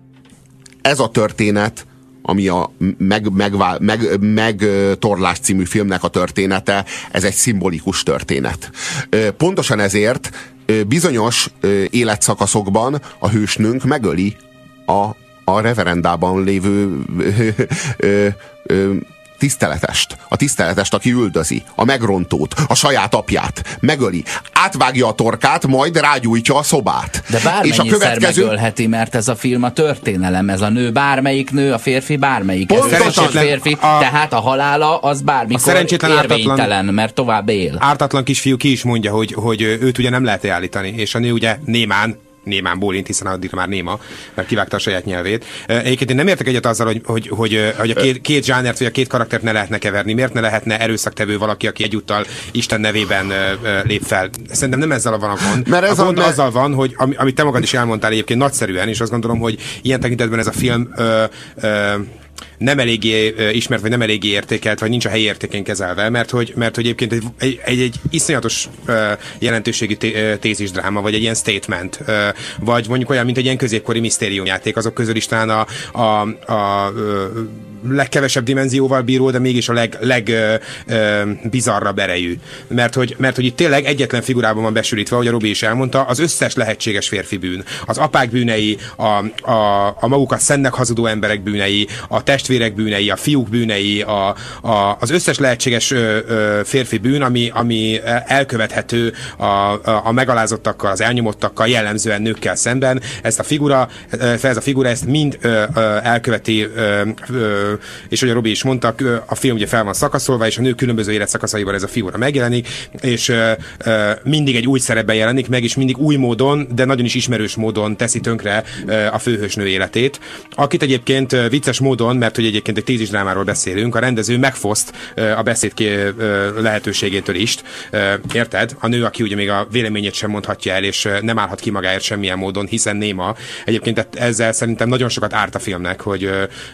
Ez a történet, ami a meg, megvál, meg, meg Torlás című filmnek a története, ez egy szimbolikus történet. Pontosan ezért bizonyos életszakaszokban a hősnőnk megöli a a reverendában lévő ö, ö, ö, tiszteletest. A tiszteletest, aki üldözi. A megrontót. A saját apját. Megöli. Átvágja a torkát, majd rágyújtja a szobát. De bármennyiszer és a következő... megölheti, mert ez a film a történelem. Ez a nő bármelyik nő, a férfi bármelyik. Pontosan. Férfi, a... Tehát a halála az bármikor érvénytelen, ártatlan, mert tovább él. Ártatlan kisfiú ki is mondja, hogy, hogy őt ugye nem lehet állítani, és a nő ugye némán némán bólint, hiszen addigra már néma, mert kivágta a saját nyelvét. Egyébként én nem értek egyet azzal, hogy, hogy, hogy, hogy a két, két zsánert, vagy a két karaktert ne lehetne keverni. Miért ne lehetne erőszaktevő valaki, aki egyúttal Isten nevében lép fel? Szerintem nem ezzel van a gond. Mert ez a gond a, azzal van, hogy amit te magad is elmondtál egyébként nagyszerűen, és azt gondolom, hogy ilyen tekintetben ez a film ö, ö, nem eléggé ismert, vagy nem eléggé értékelt, vagy nincs a helyi értékén kezelve, mert hogy, mert hogy egyébként egy, egy, egy, egy iszonyatos uh, jelentőségű té- tézisdráma, vagy egy ilyen statement, uh, vagy mondjuk olyan, mint egy ilyen középkori misztériumjáték, azok közül is talán a, a, a uh, legkevesebb dimenzióval bíró, de mégis a leg, leg uh, uh, bizarrabb erejű. Mert hogy, mert hogy itt tényleg egyetlen figurában van besűrítve, ahogy a Robi is elmondta, az összes lehetséges férfi bűn. Az apák bűnei, a, a, a magukat szennek hazudó emberek bűnei, a testvérek bűnei, a fiúk bűnei, a, a, az összes lehetséges ö, ö, férfi bűn, ami, ami elkövethető a, a, a megalázottakkal, az elnyomottakkal, jellemzően nőkkel szemben. Ezt a figura, ez a figura ezt mind ö, ö, elköveti, ö, ö, és hogy a Robi is mondta, a film ugye fel van szakaszolva, és a nő különböző életszakaszaiban ez a figura megjelenik, és ö, ö, mindig egy új szerepben jelenik meg, és mindig új módon, de nagyon is ismerős módon teszi tönkre ö, a főhősnő életét. Akit egyébként ö, vicces módon, mert hogy egyébként egy tézisdrámáról beszélünk, a rendező megfoszt a beszéd lehetőségétől is. Érted? A nő, aki ugye még a véleményét sem mondhatja el, és nem állhat ki magáért semmilyen módon, hiszen néma. Egyébként ezzel szerintem nagyon sokat árt a filmnek, hogy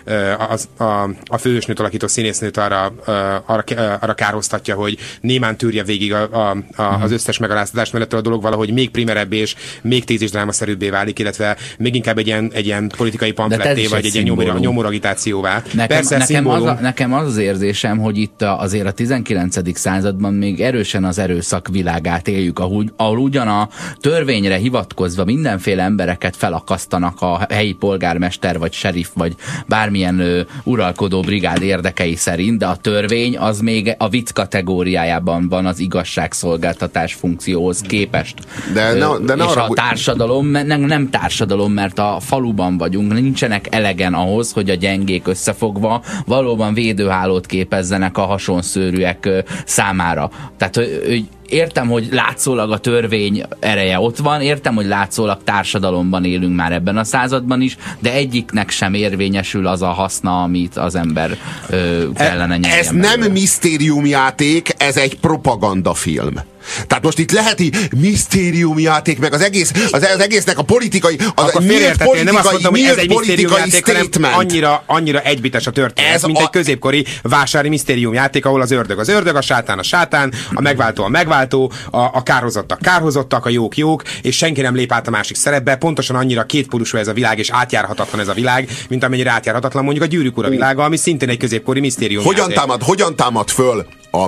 a, a, a főhősnőt alakító színésznőt arra, arra, arra kárhoztatja, hogy némán tűrje végig a, a, a, az összes megaláztatást, mert a dolog valahogy még primerebb és még tézisdrámaszerűbbé válik, illetve még inkább egy ilyen, egy ilyen politikai pamfletté, vagy egy ilyen nyomoragitációvá. Nekem, Persze, nekem, az a, nekem az az érzésem, hogy itt a, azért a tizenkilencedik században még erősen az erőszak világát éljük, ahol, ahol ugyan a törvényre hivatkozva mindenféle embereket felakasztanak a helyi polgármester, vagy sheriff, vagy bármilyen ö, uralkodó brigád érdekei szerint, de a törvény az még a vicc kategóriájában van az igazságszolgáltatás funkcióhoz képest. De ne, de ne és arra... a társadalom nem, nem társadalom, mert a faluban vagyunk, nincsenek elegen ahhoz, hogy a gyengék összefogva valóban védőhálót képezzenek a hasonszőrűek számára. Tehát, hogy értem, hogy látszólag a törvény ereje ott van, értem, hogy látszólag társadalomban élünk már ebben a században is, de egyiknek sem érvényesül az a haszna, amit az ember ö, kellene nyerjen. Ez nem misztériumjáték, ez egy propagandafilm. Tehát most itt lehet így misztériumjáték, meg az egész, az, az egésznek a politikai, az nyílt politikai, nem azt mondtam, hogy ez egy misztériumjáték, hanem annyira, annyira egybites a történet, ez mint a... egy középkori vásári misztériumjáték, ahol az ördög az ördög, a sátán a sátán, a megváltó a megváltó, a, a kárhozottak kárhozottak, a jók jók, és senki nem lép át a másik szerepbe, pontosan annyira kétpólusú ez a világ, és átjárhatatlan ez a világ, mint amennyire átjárhatatlan mondjuk a Gyűrűk ura világa, ami szintén egy középkori misztériumjáték. Hogyan támad, hogyan támad föl a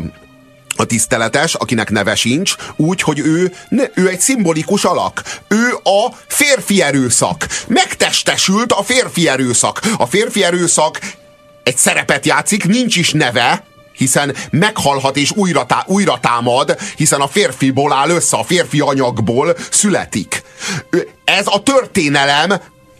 A tiszteletes, akinek neve sincs, úgy, hogy ő, ne, ő egy szimbolikus alak. Ő a férfi erőszak. Megtestesült a férfi erőszak. A férfi erőszak egy szerepet játszik, nincs is neve, hiszen meghalhat és újra, tá, újra támad, hiszen a férfiból áll össze, a férfi anyagból születik. Ez a történelem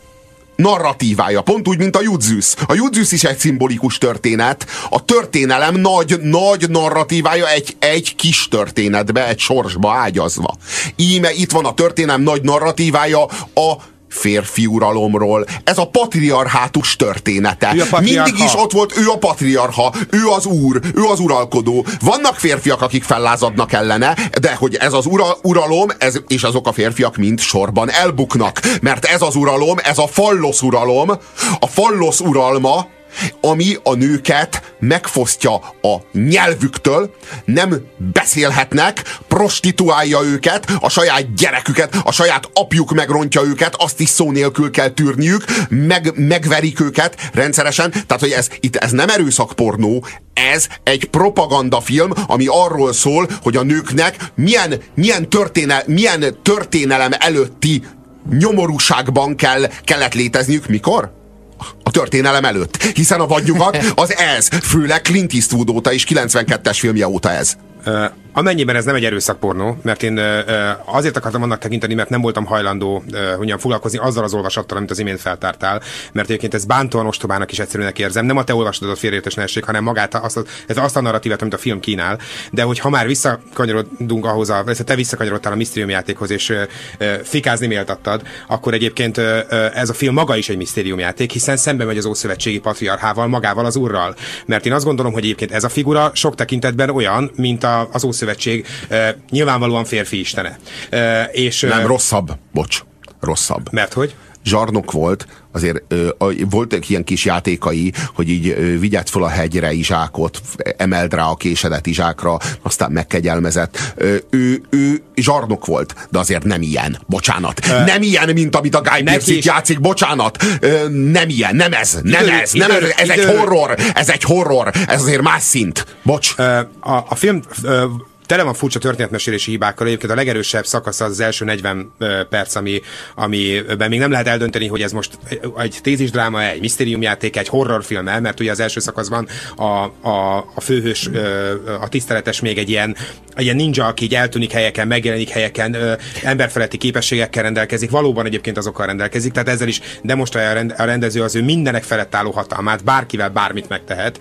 narratívája, pont úgy, mint a Judzüsz. A Judzüsz is egy szimbolikus történet. A történelem nagy, nagy narratívája egy, egy kis történetbe, egy sorsba ágyazva. Íme itt van a történelem nagy narratívája a férfi uralomról. Ez a patriarhátus története. Mindig is ott volt, ő a patriarcha, ő az úr, ő az uralkodó. Vannak férfiak, akik fellázadnak ellene, de hogy ez az ura, uralom, ez, és azok a férfiak mind sorban elbuknak. Mert ez az uralom, ez a fallosz uralom, a fallosz uralma, ami a nőket megfosztja a nyelvüktől, nem beszélhetnek, prostituálja őket, a saját gyereküket, a saját apjuk megrontja őket, azt is szó nélkül kell tűrniük, meg, megverik őket rendszeresen, tehát hogy ez, itt ez nem erőszakpornó, ez egy propagandafilm, ami arról szól, hogy a nőknek milyen, milyen, történel, milyen történelem előtti nyomorúságban kell, kellett létezniük. Mikor? A történelem előtt. Hiszen a vadnyugat az ez. Főleg Clint Eastwood óta és kilencvenkettes filmje óta ez. Uh, amennyiben ez nem egy erőszakpornó, mert én uh, azért akartam annak tekinteni, mert nem voltam hajlandó uh, ugyan foglalkozni azzal az olvasattal, amit az imént feltártál, mert egyébként ez bántóan ostobának is egyszerűnek érzem. Nem a te olvasatod félreértés ne essék, hanem magát azt, ez azt a narratívát, amit a film kínál. De hogy ha már visszakanyarodunk ahhoz, a, vagy te visszakanyarodtál a misztériumjátékhoz, és uh, uh, fikázni méltattad, akkor egyébként uh, ez a film maga is egy misztériumjáték, hiszen szembe megy az ószövetségi patriarchával, magával, az urral. Mert én azt gondolom, hogy egyébként ez a figura sok tekintetben olyan, mint a az Ószövetség uh, nyilvánvalóan férfi istene. Uh, és, uh, Nem, rosszabb. Bocs. Rosszabb. Mert hogy? Zsarnok volt, azért ö, ö, voltak ilyen kis játékai, hogy így ö, vigyed fel a hegyre izsákot, emeld rá a késedet izsákra, aztán megkegyelmezett. Ö, ő, ő zsarnok volt, de azért nem ilyen. Bocsánat. Ö, nem ilyen, mint amit a Guy Pearce itt játszik. Bocsánat. Ö, nem ilyen. Nem ez. Nem idő, ez. Nem idő, ez. Ez idő. egy horror. Ez egy horror. Ez azért más szint. Bocs. Ö, a, a film... Ö, tele van furcsa történetmesélési hibákkal. Egyébként a legerősebb szakasz az, az első negyven perc, ami, amiben még nem lehet eldönteni, hogy ez most egy tézisdráma, egy misztériumjáték, egy horrorfilm, mert ugye az első szakaszban a, a, a főhős, a tiszteletes még egy ilyen, egy ilyen ninja, aki így eltűnik helyeken, megjelenik helyeken, emberfeletti képességekkel rendelkezik, valóban egyébként azokkal rendelkezik, tehát ezzel is demonstrálja a rendező az ő mindenek felett álló hatalmát, bárkivel bármit megtehet.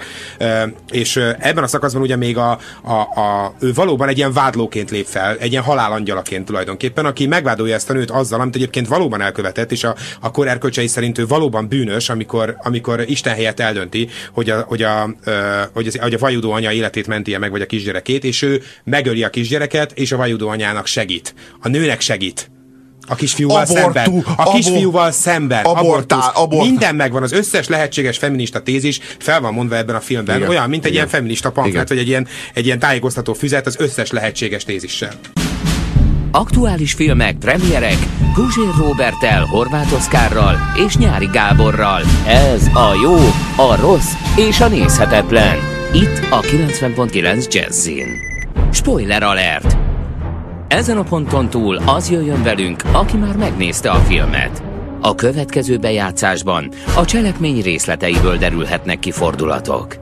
És ebben a szakaszban ugye még a, a, a ő valóban egy ilyen vádlóként lép fel, egy ilyen halálangyalaként tulajdonképpen, aki megvádolja ezt a nőt azzal, amit egyébként valóban elkövetett, és a, a kor erkölcsei szerint ő valóban bűnös, amikor, amikor Isten helyett eldönti, hogy a, hogy a, hogy az, hogy a vajudó anya életét mentie meg, vagy a kisgyerekét, és ő megöli a kisgyereket, és a vajudó anyának segít. A nőnek segít. A kisfiúval Abortu, szemben. A kisfiúval szemben. Abortál, abort. Minden megvan. Az összes lehetséges feminista tézis fel van mondva ebben a filmben. Igen. Olyan, mint egy Igen. ilyen feminista pamflet, vagy egy ilyen, egy ilyen tájékoztató füzet az összes lehetséges tézissel. Aktuális filmek, premierek Guzsér Róberttel, Horváth Oszkárral és Nyári Gáborral. Ez a jó, a rossz és a nézhetetlen. Itt a kilencven pont kilenc Jazzin. Spoiler alert! Ezen a ponton túl az jöjjön velünk, aki már megnézte a filmet. A következő bejátszásban a cselekmény részleteiből derülhetnek ki fordulatok.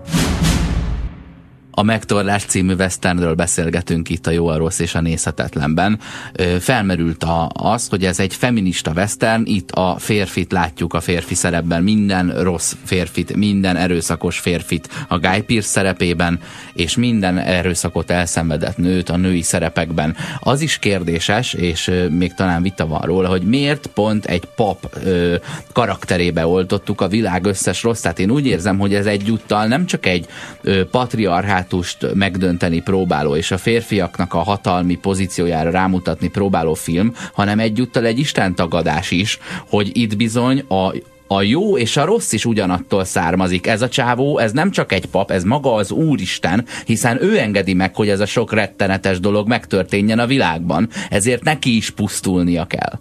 A Megtorlás című westernről beszélgetünk itt a Jó, a Rossz és a Nézhetetlenben. Felmerült a, az, hogy ez egy feminista western, itt a férfit látjuk a férfi szerepben, minden rossz férfit, minden erőszakos férfit a Guy Pearce szerepében, és minden erőszakot elszenvedett nőt a női szerepekben. Az is kérdéses, és még talán vita van róla, hogy miért pont egy pap ö, karakterébe oltottuk a világ összes rosszát. Én úgy érzem, hogy ez egyúttal nem csak egy ö, patriarchát megdönteni próbáló, és a férfiaknak a hatalmi pozíciójára rámutatni próbáló film, hanem egyúttal egy istentagadás is, hogy itt bizony a a jó és a rossz is ugyanattól származik. Ez a csávó, ez nem csak egy pap, ez maga az Úristen, hiszen ő engedi meg, hogy ez a sok rettenetes dolog megtörténjen a világban. Ezért neki is pusztulnia kell.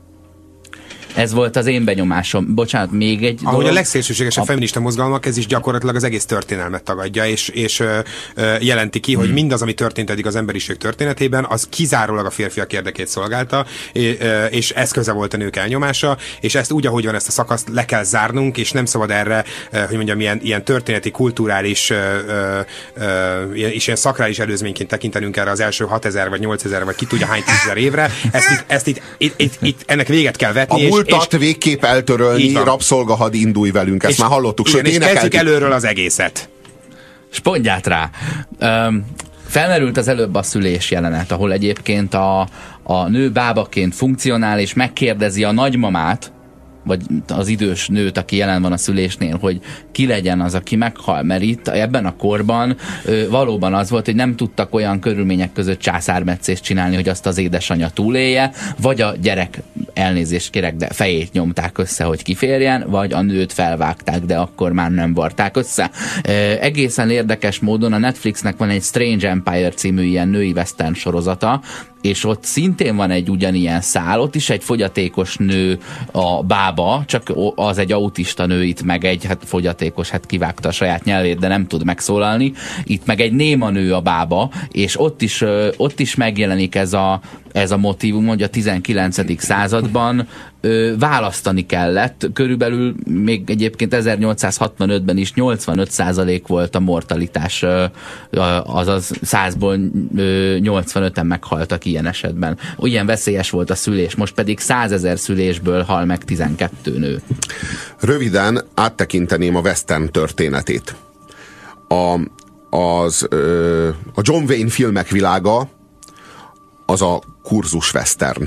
Ez volt az én benyomásom. Bocsánat, még egy Ahogy dolog. a legszélsőségesebb a... feminista mozgalmak, ez is gyakorlatilag az egész történelmet tagadja, és, és ö, ö, jelenti ki, hogy mindaz, ami történt eddig az emberiség történetében, az kizárólag a férfiak érdekét szolgálta, és eszköze volt a nők elnyomása, és ezt úgy, ahogy van, ezt a szakaszt le kell zárnunk, és nem szabad erre, hogy mondjam, ilyen, ilyen történeti, kulturális ö, ö, és ilyen szakrális előzményként tekintenünk erre az első hatezer vagy nyolcezer vagy ki tudja hány tízezer évre. Ezt itt, ezt itt, itt, itt, itt ennek véget kell vetni. A múltat végképp eltörölni, rabszolgahad, indulj velünk, ezt és, már hallottuk. Igen, és kezdjük előről az egészet. Spontját rá. Um, felmerült az előbb a szülés jelenet, ahol egyébként a, a nő bábaként funkcionál, és megkérdezi a nagymamát, vagy az idős nőt, aki jelen van a szülésnél, hogy ki legyen az, aki meghal, mert itt ebben a korban ö, valóban az volt, hogy nem tudtak olyan körülmények között császármetszést csinálni, hogy azt az édesanyja túlélje, vagy a gyerek, elnézést kérek, de fejét nyomták össze, hogy kiférjen, vagy a nőt felvágták, de akkor már nem varták össze. Ö, egészen érdekes módon a Netflixnek van egy Strange Empire című ilyen női western sorozata, és ott szintén van egy ugyanilyen szál, ott is egy fogyatékos nő a bába, csak az egy autista nő, itt meg egy hát fogyatékos, hát kivágta a saját nyelvét, de nem tud megszólalni, itt meg egy néma nő a bába, és ott is, ott is megjelenik ez a, ez a motívum, hogy a tizenkilencedik században ö, választani kellett. Körülbelül még egyébként ezernyolcszázhatvanötben is nyolcvanöt százalék volt a mortalitás, ö, azaz százból ö, nyolcvanöten meghaltak ilyen esetben. Olyan veszélyes volt a szülés, most pedig százezer szülésből hal meg tizenkettő nő. Röviden áttekinteném a western történetét. A, az, ö, a John Wayne filmek világa az a kurzus western.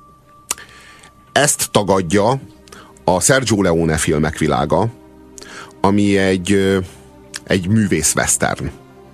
Ezt tagadja a Sergio Leone filmek világa, ami egy, egy művész western.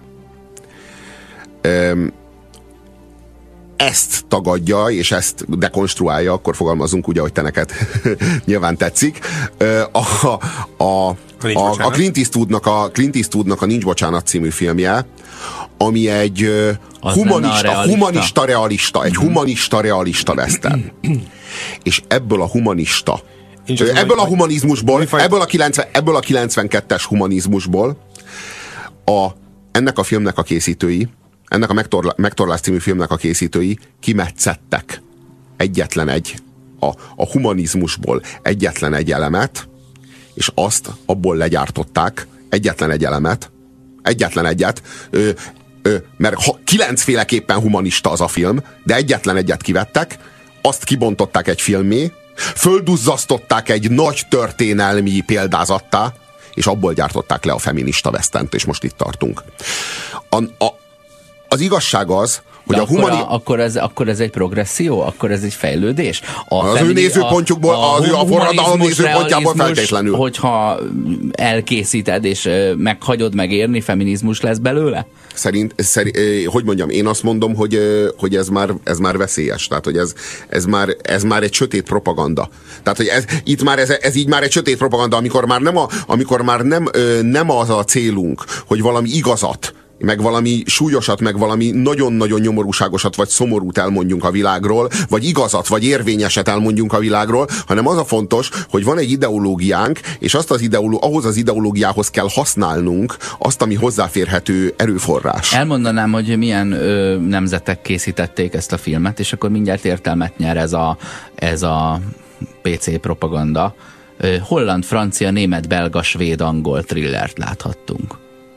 Ezt tagadja, és ezt dekonstruálja, akkor fogalmazunk úgy, ahogy te neked nyilván tetszik, a, a, a, a, Clint Eastwoodnak a Clint Eastwoodnak a Nincs bocsánat című filmje, ami egy humanista, realista. humanista realista, egy humanista realista western. És ebből a humanista, ebből a humanizmusból, ebből a, kilencven, ebből a kilencvenkettes humanizmusból a, ennek a filmnek a készítői, ennek a Megtorla, Megtorlás című filmnek a készítői kimetszettek egyetlen egy, a, a humanizmusból egyetlen egy elemet, és azt abból legyártották, egyetlen egy elemet, egyetlen egyet, ö, ö, mert ha, kilencféleképpen humanista az a film, de egyetlen egyet kivettek, azt kibontották egy filmé, földuzzasztották egy nagy történelmi példázattá, és abból gyártották le a feminista western-t, és most itt tartunk. A, a, az igazság az, hogy de a humani... Akkor, a, akkor, ez, akkor ez egy progresszió? Akkor ez egy fejlődés? A az femini... ő nézőpontjukból, a, az ő a forradalom nézőpontjából feltétlenül. Hogyha elkészíted és meghagyod megérni, feminizmus lesz belőle? Szerint, szerint, hogy mondjam, én azt mondom, hogy, hogy ez, már, ez már veszélyes. Tehát, hogy ez, ez, már, ez már egy sötét propaganda. Tehát, hogy ez, itt már ez, ez így már egy sötét propaganda, amikor már nem, a, amikor már nem, nem az a célunk, hogy valami igazat, meg valami súlyosat, meg valami nagyon-nagyon nyomorúságosat, vagy szomorút elmondjunk a világról, vagy igazat, vagy érvényeset elmondjunk a világról, hanem az a fontos, hogy van egy ideológiánk, és azt az ideoló, ahhoz az ideológiához kell használnunk azt, ami hozzáférhető erőforrás. Elmondanám, hogy milyen ö, nemzetek készítették ezt a filmet, és akkor mindjárt értelmet nyer ez a, ez a pé cé propaganda, holland, francia, német, belga, svéd, angol thrillert láthattunk.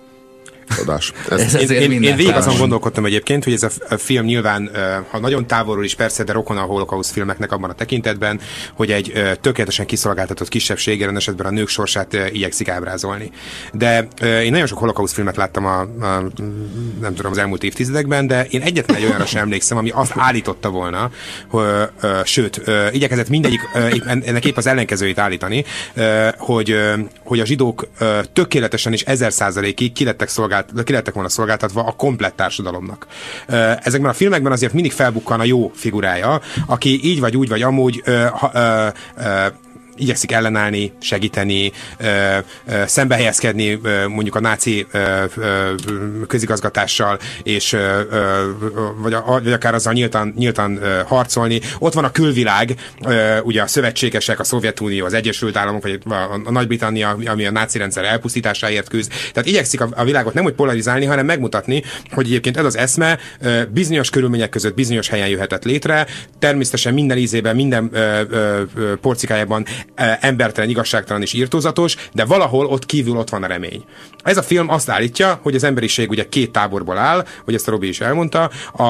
Csodás. Ez én, én, én végig azon gondolkodtam egyébként, hogy ez a film nyilván, ha nagyon távolról is persze, de rokon a holokauszt filmeknek abban a tekintetben, hogy egy tökéletesen kiszolgáltatott kisebbség, jelen esetben a nők sorsát igyekszik ábrázolni. De én nagyon sok holokauszt filmet láttam a, a, nem tudom, az elmúlt évtizedekben, de én egyetlen egy olyanra sem emlékszem, ami azt állította volna, hogy, sőt, igyekezett mindegyik, ennek épp az ellenkezőjét állítani, hogy, hogy a zsidók tökéletesen és ezer százalékig ki lettek szolgált ki lettek volna szolgáltatva a komplett társadalomnak. Ezekben a filmekben azért mindig felbukkan a jó figurája, aki így vagy úgy vagy amúgy ö, ö, ö, igyekszik ellenállni, segíteni, ö, ö, szembe helyezkedni ö, mondjuk a náci ö, ö, közigazgatással, és ö, ö, vagy, a, vagy akár azzal nyíltan, nyíltan ö, harcolni. Ott van a külvilág, ö, ugye a szövetségesek, a Szovjetunió, az Egyesült Államok, vagy a, a Nagy-Britannia, ami a náci rendszer elpusztításáért küzd. Tehát igyekszik a, a világot nem úgy polarizálni, hanem megmutatni, hogy egyébként ez az eszme ö, bizonyos körülmények között bizonyos helyen jöhetett létre. Természetesen minden ízében, minden ö, ö, ö, porcikájában embertelen, igazságtalan és irtózatos, de valahol ott kívül ott van a remény. Ez a film azt állítja, hogy az emberiség ugye két táborból áll, hogy ezt a Robi is elmondta, a,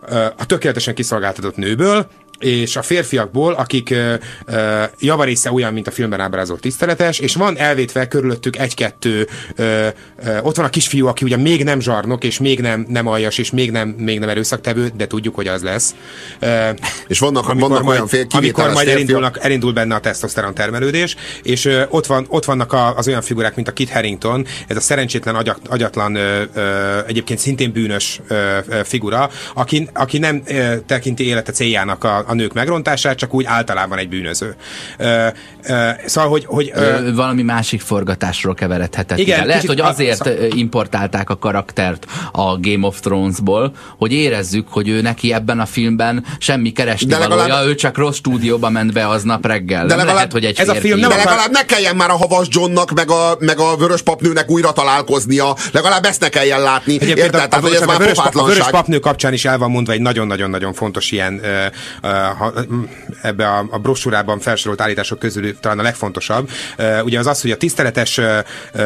a tökéletesen kiszolgáltatott nőből, és a férfiakból, akik ö, ö, javarésze olyan, mint a filmben ábrázolt tiszteletes, és van elvétve körülöttük egy-kettő, ö, ö, ott van a kisfiú, aki ugye még nem zsarnok, és még nem, nem aljas, és még nem, még nem erőszaktevő, de tudjuk, hogy az lesz. Ö, és vannak, amikor vannak majd, olyan fél, amikor majd elindulnak, elindul benne a tesztoszteron termelődés, és ö, ott, van, ott vannak a, az olyan figurák, mint a Kit Harington, ez a szerencsétlen, agyak, agyatlan, ö, ö, egyébként szintén bűnös ö, ö, figura, aki, aki nem ö, tekinti élete céljának a a nők megrontását, csak úgy általában egy bűnöző. Ö, ö, szóval, hogy... hogy ö, valami másik forgatásról keveredhetett. Igen, Lehet, kicsit, hogy azért a, importálták a karaktert a Game of Thronesból, hogy érezzük, hogy ő neki ebben a filmben semmi keresni de valója, legalább, ő csak rossz stúdióba ment be aznap reggel. De legalább, lehet, hogy egy ez férfi. A film nem de akar... legalább ne kelljen már a Havas Johnnak, meg a, meg a Vörös Papnőnek újra találkoznia. Legalább ezt ne kelljen látni. Érted? A, Tehát, hogy ez ez a, már vörös, a Vörös Papnő kapcsán is el van mondva egy nagyon-nagyon-nagyon fontos ilyen ö, ö, ha, ebbe a, a brossúrában felsorolt állítások közül talán a legfontosabb. Uh, ugye az az, hogy a tiszteletes uh,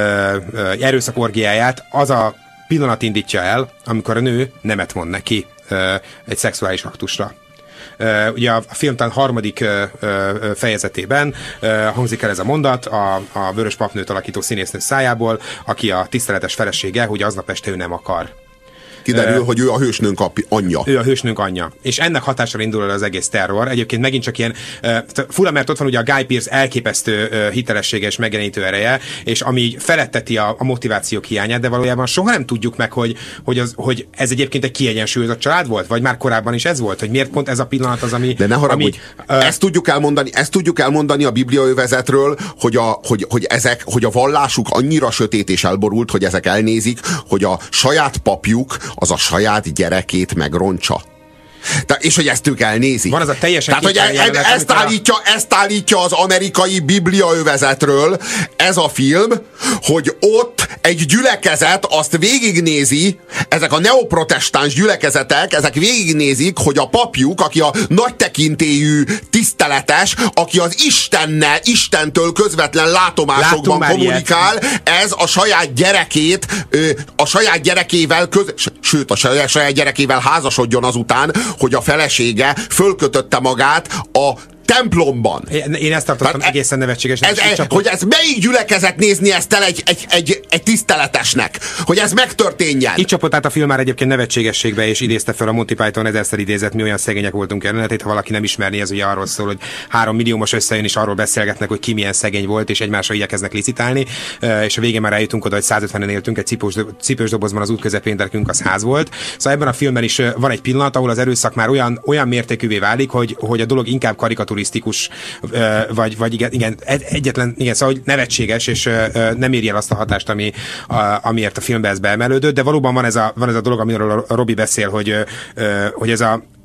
uh, erőszakorgiáját az a pillanat indítja el, amikor a nő nemet mond neki uh, egy szexuális aktusra. Uh, ugye a film talán harmadik uh, uh, fejezetében uh, hangzik el ez a mondat a, a Vörös Papnőt alakító színésznő szájából, aki a tiszteletes felesége, hogy aznap este ő nem akar. Kiderül, uh, hogy ő a hősnőnk anyja. Ő a hősnőnk anyja. És ennek hatására indul el az egész terror. Egyébként megint csak ilyen uh, fura, mert ott van ugye a Guy Pearce elképesztő uh, hitelessége és megjelenítő ereje, és ami így feletteti a, a motivációk hiányát, de valójában soha nem tudjuk meg, hogy, hogy, az, hogy ez egyébként egy kiegyensúlyozott család volt, vagy már korábban is ez volt, hogy miért pont ez a pillanat az, ami... De ne haragudj, ami, uh, ezt tudjuk elmondani, ezt tudjuk elmondani a bibliaövezetről, hogy a, hogy, hogy ezek, hogy a vallásuk annyira sötét és elborult, hogy ezek elnézik, hogy a saját papjuk az a saját gyerekét megrontsa. Te, és hogy ezt ők elnézik. Van az a teljesen Tehát, hogy e, e, ezt, állítja, a... ezt állítja az amerikai bibliaövezetről ez a film, hogy ott egy gyülekezet azt végignézi, ezek a neoprotestáns gyülekezetek, ezek végignézik, hogy a papjuk, aki a nagy tekintélyű tiszteletes, aki az Istennel, Istentől közvetlen látomásokban kommunikál, ilyet. Ez a saját gyerekét, a saját gyerekével, köz... sőt, a saját gyerekével házasodjon azután, hogy a felesége fölkötötte magát a templomban. Én ezt tartottam Tehát egészen nevetségesnek. Ez, ez, hogy ez melyik gyülekezet nézni ezt el egy, egy, egy, egy tiszteletesnek? Hogy ez megtörténjen? Itt csapott át a film már egyébként nevetségességbe, és idézte fel a Monty Python ezerszer idézett, mi olyan szegények voltunk jelenetét. Ha valaki nem ismerni, ez ugye arról szól, hogy három milliómos összejön, és arról beszélgetnek, hogy ki milyen szegény volt, és egymásra igyekeznek licitálni, és a végén már eljutunk oda, hogy százötvenen éltünk, egy cipős, cipős dobozban az út közepén, nekünk az ház volt. Szóval ebben a filmben is van egy pillanat, ahol az erőszak már olyan, olyan mértékűvé válik, hogy, hogy a dolog inkább karikaturisztikus, vagy, vagy igen, igen, egyetlen, igen, szóval hogy nevetséges, és nem érje el azt a hatást, ami, a, amiért a filmbe ez beemelődött, de valóban van ez a, van ez a dolog, amiről a Robi beszél, hogy, hogy ez a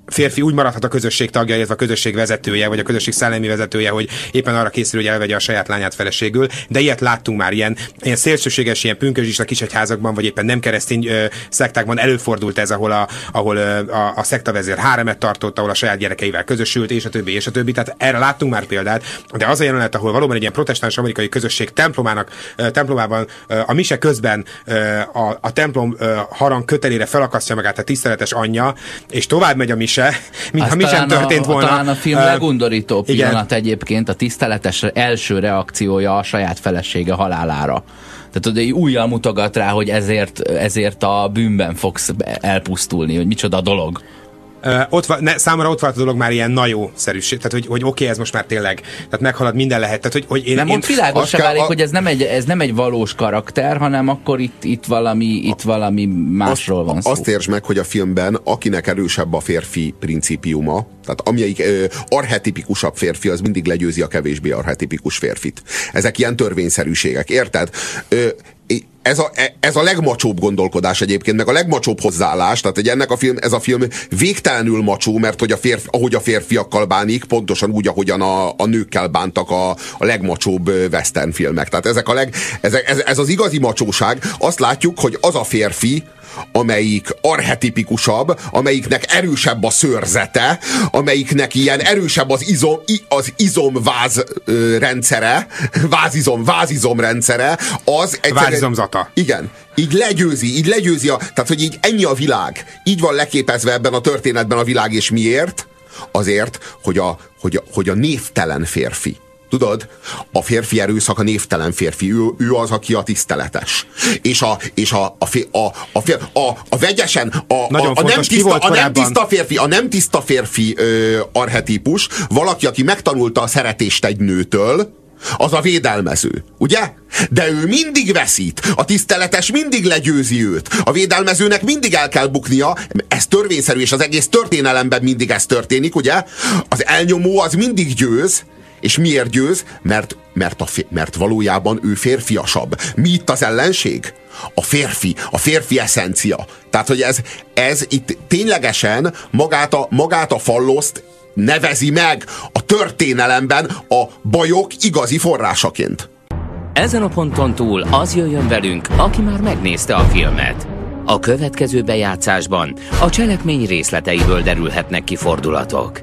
férfi úgy maradhat a közösség tagja, illetve a közösség vezetője, vagy a közösség szellemi vezetője, hogy éppen arra készül, hogy elvegye a saját lányát feleségül, de ilyet láttunk már, ilyen, ilyen szélsőséges, ilyen pünkösdista kisegyházakban, vagy éppen nem keresztény ö, szektákban előfordult ez, ahol a, ahol ö, a, a szektavezér háremet tartott, ahol a saját gyerekeivel közösült, és a többi, és a többi. Tehát erre láttunk már példát, de az a jelenet, ahol valóban egy ilyen protestáns amerikai közösség templomának, ö, templomában ö, a mise közben ö, a, a templom ö, harang kötelére felakasztja magát a tiszteletes anyja, és tovább megy a mise, mintha mi sem történt a, volna. Talán a film uh, legundorítóbb pillanat egyébként, a tiszteletes első reakciója a saját felesége halálára. Tehát oda újjal mutogat rá, hogy ezért, ezért a bűnben fogsz elpusztulni, hogy micsoda dolog. Uh, ott va, ne, számomra ott volt a dolog már ilyen na jó-szerűség. Tehát, hogy, hogy oké, okay, ez most már tényleg, tehát meghalad, minden lehet. Tehát, hogy, hogy én, nem, én, ott világos se válik, a... hogy ez nem, egy, ez nem egy valós karakter, hanem akkor itt, itt, valami, itt valami másról azt, van szó. Azt értsd meg, hogy a filmben akinek erősebb a férfi principiuma, tehát amelyik ö, archetipikusabb férfi, az mindig legyőzi a kevésbé archetipikus férfit. Ezek ilyen törvényszerűségek, érted? Ö, Ez a, ez a legmacsóbb gondolkodás egyébként, meg a legmacsóbb hozzáállás, tehát hogy ennek a film, ez a film végtelenül macsó, mert hogy a férfi, ahogy a férfiakkal bánik, pontosan úgy, ahogyan a, a nőkkel bántak a, a legmacsóbb western filmek. Tehát ezek a leg, ez, ez, ez az igazi macsóság. Azt látjuk, hogy az a férfi, amelyik archetipikusabb, amelyiknek erősebb a szőrzete, amelyiknek ilyen erősebb az izom, az izomváz ö, rendszere, vázizom, vázizom rendszere, az egyszerűen... Vázizomzata. Igen. Így legyőzi, így legyőzi a... Tehát, hogy így ennyi a világ. Így van leképezve ebben a történetben a világ, és miért? Azért, hogy a, hogy a, hogy a névtelen férfi. Tudod? A férfi erőszak a névtelen férfi. Ő, ő az, aki a tiszteletes. És a, és a, a, a, a, a, a vegyesen, a, a, a, nem tiszta, a nem tiszta férfi, a nem tiszta férfi ö, archetípus, valaki, aki megtanulta a szeretést egy nőtől, az a védelmező, ugye? De ő mindig veszít. A tiszteletes mindig legyőzi őt. A védelmezőnek mindig el kell buknia. Ez törvényszerű, és az egész történelemben mindig ez történik, ugye? Az elnyomó az mindig győz. És miért győz? Mert, mert, a, mert valójában ő férfiasabb. Mi itt az ellenség? A férfi, a férfi eszencia. Tehát, hogy ez, ez itt ténylegesen magát a, magát a falloszt nevezi meg a történelemben a bajok igazi forrásaként. Ezen a ponton túl az jöjjön velünk, aki már megnézte a filmet. A következő bejátszásban a cselekmény részleteiből derülhetnek ki fordulatok.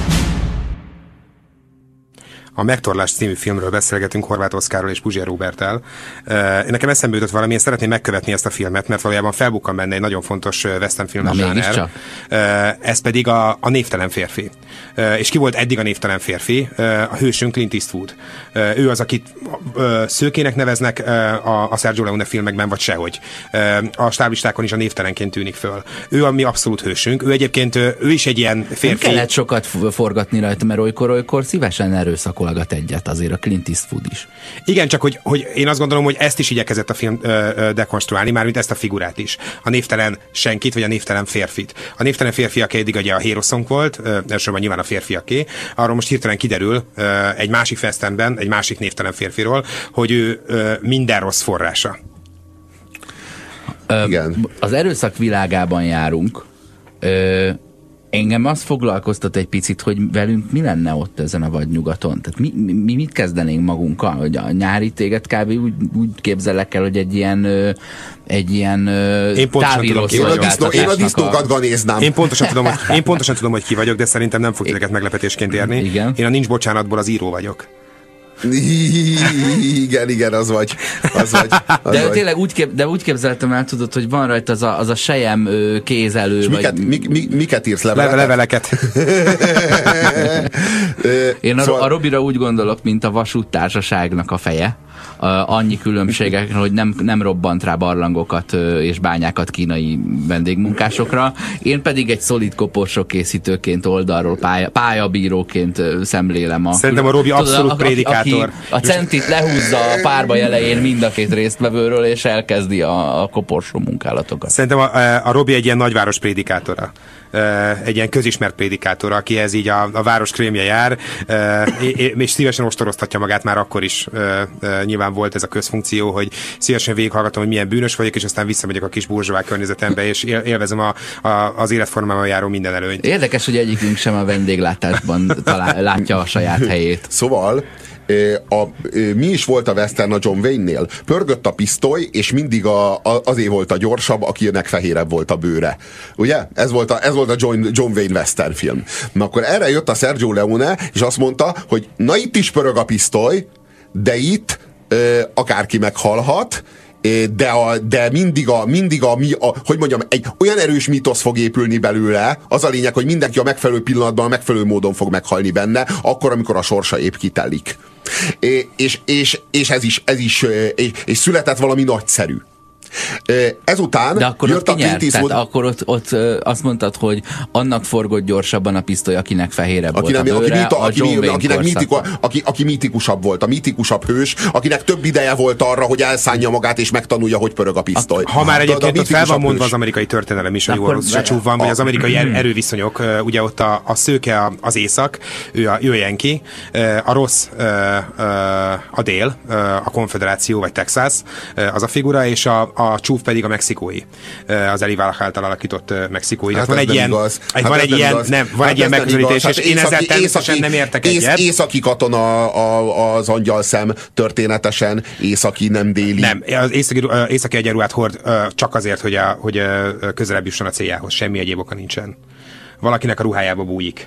A Megtorlás című filmről beszélgetünk Horváth Oszkárral és Puzsér Róberttel. Uh, nekem eszembe jutott valami, én szeretném megkövetni ezt a filmet, mert valójában felbukkan benne egy nagyon fontos western filmes zsáner. Uh, ez pedig a, a névtelen férfi. Uh, és ki volt eddig a névtelen férfi? Uh, a hősünk Clint Eastwood. Uh, ő az, akit uh, szőkének neveznek uh, a, a Sergio Leone filmekben, vagy sehogy. Uh, a stáblistákon is a névtelenként tűnik föl. Ő a mi abszolút hősünk. Ő egyébként, uh, ő is egy ilyen férfi. Nem kellett sokat forgatni rajta, mert olykor-olykor szívesen erőszakol egyet azért a Clint Eastwood is. Igen, csak hogy, hogy én azt gondolom, hogy ezt is igyekezett a film ö, ö, dekonstruálni, mármint ezt a figurát is. A névtelen senkit, vagy a névtelen férfit. A névtelen férfiaké eddig ugye a Héroszonk volt, ö, elsősorban nyilván a férfiaké. Arról most hirtelen kiderül ö, egy másik fesztenben, egy másik névtelen férfiról, hogy ő ö, minden rossz forrása. Ö, Igen. Az erőszak világában járunk. Ö, Engem azt foglalkoztat egy picit, hogy velünk mi lenne ott ezen a vadnyugaton. Tehát mi, mi mit kezdenénk magunkkal? Hogy a nyári téged kb. úgy, úgy képzelek el, hogy egy ilyen egy ilyen távírószolgáltatásnak. Én a disznókatban néznám. Én pontosan, tudom, hogy, én pontosan tudom, hogy ki vagyok, de szerintem nem fog titeket meglepetésként érni. Igen. Én a Nincs bocsánatból az író vagyok. Igen, igen, az vagy. Az vagy, az de vagy. tényleg úgy, kép, de úgy képzeltem el, tudod, hogy van rajta az a, az a sejem kézelő. És miket, vagy... mi, mi, miket írsz? Leveleket? Leveleket. Én szóval... a, a Robira úgy gondolok, mint a vasúttársaságnak a feje. Annyi különbségek, hogy nem, nem robbant rá barlangokat és bányákat kínai vendégmunkásokra. Én pedig egy szolid koporsok készítőként oldalról, pálya, pályabíróként szemlélem a... Szerintem a Robi abszolút a, prédikátor. Aki a centit lehúzza a párba elején mind a két résztvevőről, és elkezdi a, a koporsó munkálatokat. Szerintem a, a Robi egy ilyen nagyváros prédikátora. egy ilyen közismert prédikátor, akihez így a, a város krémje jár, és szívesen ostoroztatja magát, már akkor is nyilván volt ez a közfunkció, hogy szívesen végighallgatom, hogy milyen bűnös vagyok, és aztán visszamegyek a kis burzsóvá környezetembe, és élvezem a, a, az életformában járó minden előnyt. Érdekes, hogy egyikünk sem a vendéglátásban talál, látja a saját helyét. Szóval A, a, mi is volt a western a John Wayne-nél? Pörgött a pisztoly, és mindig a, a, azért volt a gyorsabb, akinek fehérebb volt a bőre. Ugye? Ez volt a, ez volt a John, John Wayne western film. Na akkor erre jött a Sergio Leone, és azt mondta, hogy na itt is pörög a pisztoly, de itt ö, akárki meghalhat, de, a, de mindig, a, mindig a, a, hogy mondjam, egy olyan erős mítosz fog épülni belőle, az a lényeg, hogy mindenki a megfelelő pillanatban, a megfelelő módon fog meghalni benne, akkor, amikor a sorsa épp kitelik. És, és, és ez is, ez is és, és született valami nagyszerű. Ezután de akkor jött ott a Clint Eastwood. Tehát akkor ott, ott azt mondtad, hogy annak forgott gyorsabban a pisztoly, akinek fehérebb aki volt nem, a bőre, aki, a aki, John akinek mítiku, aki, aki mítikusabb volt, a mítikusabb hős, akinek több ideje volt arra, hogy elszánja magát és megtanulja, hogy pörög a pisztoly. Ha már egyébként ott fel van mondva hős. Az amerikai történelem is, a jó rossz be, csúf van, vagy az amerikai er, erőviszonyok, ugye ott a, a szőke az észak, ő a, ő a Yankee, a rossz a dél, a konfederáció, vagy Texas, az a figura, és a, a csúf pedig a mexikói, az Eli Wallach által alakított mexikói. Hát van egy ilyen, hát van egy ilyen, nem, van hát egy ilyen megközelítés, és én ezzel természetesen nem értek ész, egyet. Északi katona a, az angyalszem történetesen, északi, nem déli. Nem, az északi, északi egyenruhát hord csak azért, hogy, a, hogy közelebb jusson a céljához. Semmi egyéb oka nincsen. Valakinek a ruhájába bújik.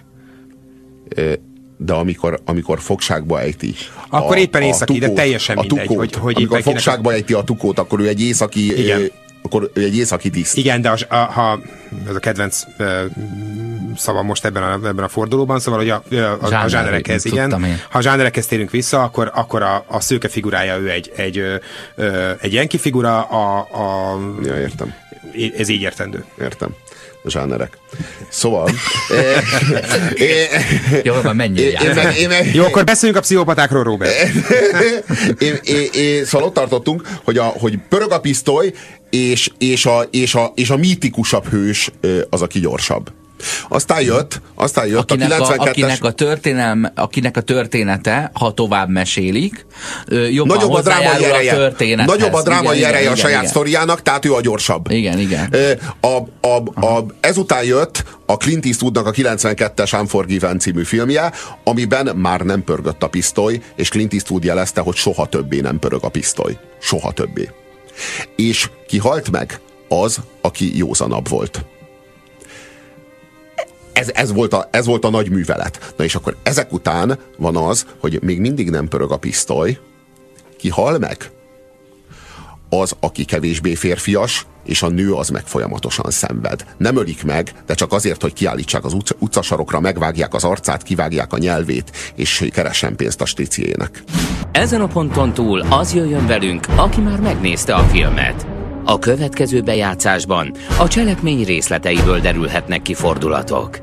De amikor, amikor fogságba ejti. Akkor a, éppen északi, tukót, de teljesen mindegy. Tukót, hogy, hogy amikor fogságba ejti a tukót, akkor ő egy északi... Igen. Akkor ő egy északi tiszt. Igen, de a, a, ha ez a kedvenc uh, szavam most ebben a, ebben a fordulóban, szóval, hogy a, a, a zsánerekhez, igen. Ha a zsánerekhez térünk vissza, akkor, akkor a, a szőke figurája ő egy, egy, ö, egy Yankee figura, a, a, ja, értem. Ez így értendő. Értem. A zsánerek. Szóval... Jó, van, menjél. Jó, akkor beszéljünk a pszichopatákról, Robert. én, én, én, szóval ott tartottunk, hogy, a, hogy pörög a pisztoly, és, és, a, és, a, és a mítikusabb hős az, aki gyorsabb. Aztán jött, aztán jött akinek a kilencvenkettes... A, akinek, a történelm, akinek a története, ha tovább mesélik, jobban nagyobb a drámai ereje, a történethez. nagyobb a drámai igen, ereje igen, a saját igen. sztoriának, tehát ő a gyorsabb. Igen, igen. A, a, a, ezután jött a Clint Eastwoodnak a kilencvenkettes Unforgiven című filmje, amiben már nem pörgött a pisztoly, és Clint Eastwood jelezte, hogy soha többé nem pörög a pisztoly. Soha többé. És ki halt meg? Az, aki józanabb volt. Ez, ez, volt a, ez volt a nagy művelet. Na és akkor ezek után van az, hogy még mindig nem pörög a pisztoly. Ki hal meg? Az, aki kevésbé férfias, és a nő az meg folyamatosan szenved. Nem ölik meg, de csak azért, hogy kiállítsák az utca, utcasarokra, megvágják az arcát, kivágják a nyelvét, és keressen pénzt a striciének. Ezen a ponton túl az jöjjön velünk, aki már megnézte a filmet. A következő bejátszásban a cselekmény részleteiből derülhetnek ki fordulatok.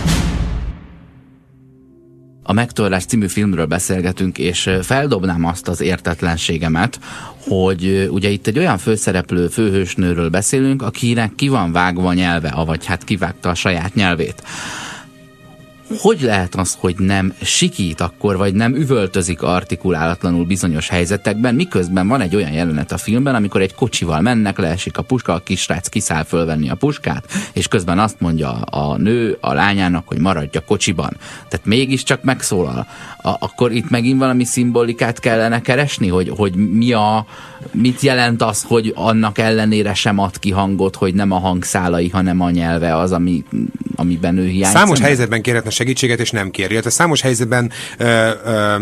A Megtorlás című filmről beszélgetünk, és feldobnám azt az értetlenségemet, hogy ugye itt egy olyan főszereplő, főhősnőről beszélünk, akinek ki van vágva nyelve, avagy hát kivágta a saját nyelvét. Hogy lehet az, hogy nem sikít akkor, vagy nem üvöltözik artikulálatlanul bizonyos helyzetekben, miközben van egy olyan jelenet a filmben, amikor egy kocsival mennek, leesik a puska, a kisrác kiszáll fölvenni a puskát, és közben azt mondja a nő a lányának, hogy maradj a kocsiban. Tehát mégiscsak megszólal. A, akkor itt megint valami szimbolikát kellene keresni, hogy, hogy mi a, mit jelent az, hogy annak ellenére sem ad ki hangot, hogy nem a hangszálai, hanem a nyelve az, ami, amiben ő hiányzik. Számos helyzetben kérhetne segítséget, és nem kér. Illetve számos helyzetben ö, ö,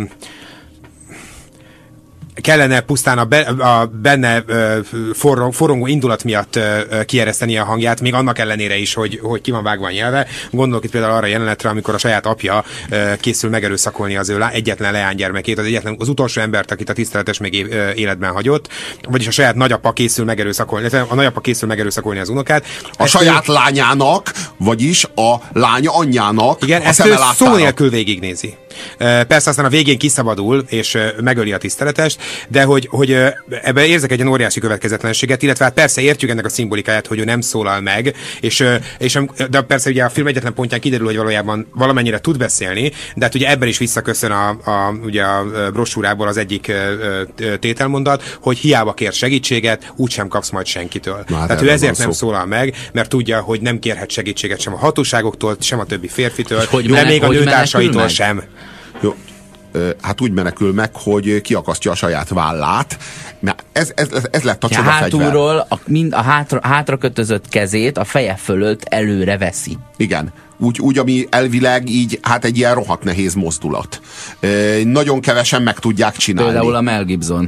kellene pusztán a, be, a benne ö, forrong, forrongó indulat miatt ö, kiereszteni a hangját, még annak ellenére is, hogy, hogy ki van vágva a nyelve. Gondolok itt például arra a jelenetre, amikor a saját apja ö, készül megerőszakolni az ő lá, egyetlen leánygyermekét, az egyetlen, az utolsó embert, akit a tiszteletes még életben hagyott, vagyis a saját nagyapa készül megerőszakolni, a nagyapa készül megerőszakolni az unokát. A saját ő... lányának, vagyis a lánya anyjának igen, a ezt szeme ő láttára. szó nélkül végignézi. Persze aztán a végén kiszabadul, és megöli a tiszteletest, de hogy, hogy ebben érzek egy óriási következetlenséget, illetve hát persze értjük ennek a szimbolikáját, hogy ő nem szólal meg, és, és de persze ugye a film egyetlen pontján kiderül, hogy valójában valamennyire tud beszélni, de hát ugye ebben is visszaköszön a, a, ugye a brosúrából az egyik tételmondat, hogy hiába kér segítséget, úgysem kapsz majd senkitől. Na, hát tehát ő ezért nem szó. szólal meg, mert tudja, hogy nem kérhet segítséget sem a hatóságoktól, sem a többi férfitől, hogy de menek, még a hogy nőtársaitól sem. Jó. Hát úgy menekül meg, hogy kiakasztja a saját vállát. Mert ez, ez, ez lett a ja, csodafegyver. hátulról a, mind a hátra, hátra kötözött kezét a feje fölött előre veszi. Igen. Úgy, úgy, ami elvileg így, hát egy ilyen rohadt nehéz mozdulat. E, nagyon kevesen meg tudják csinálni. Például a Mel Gibson.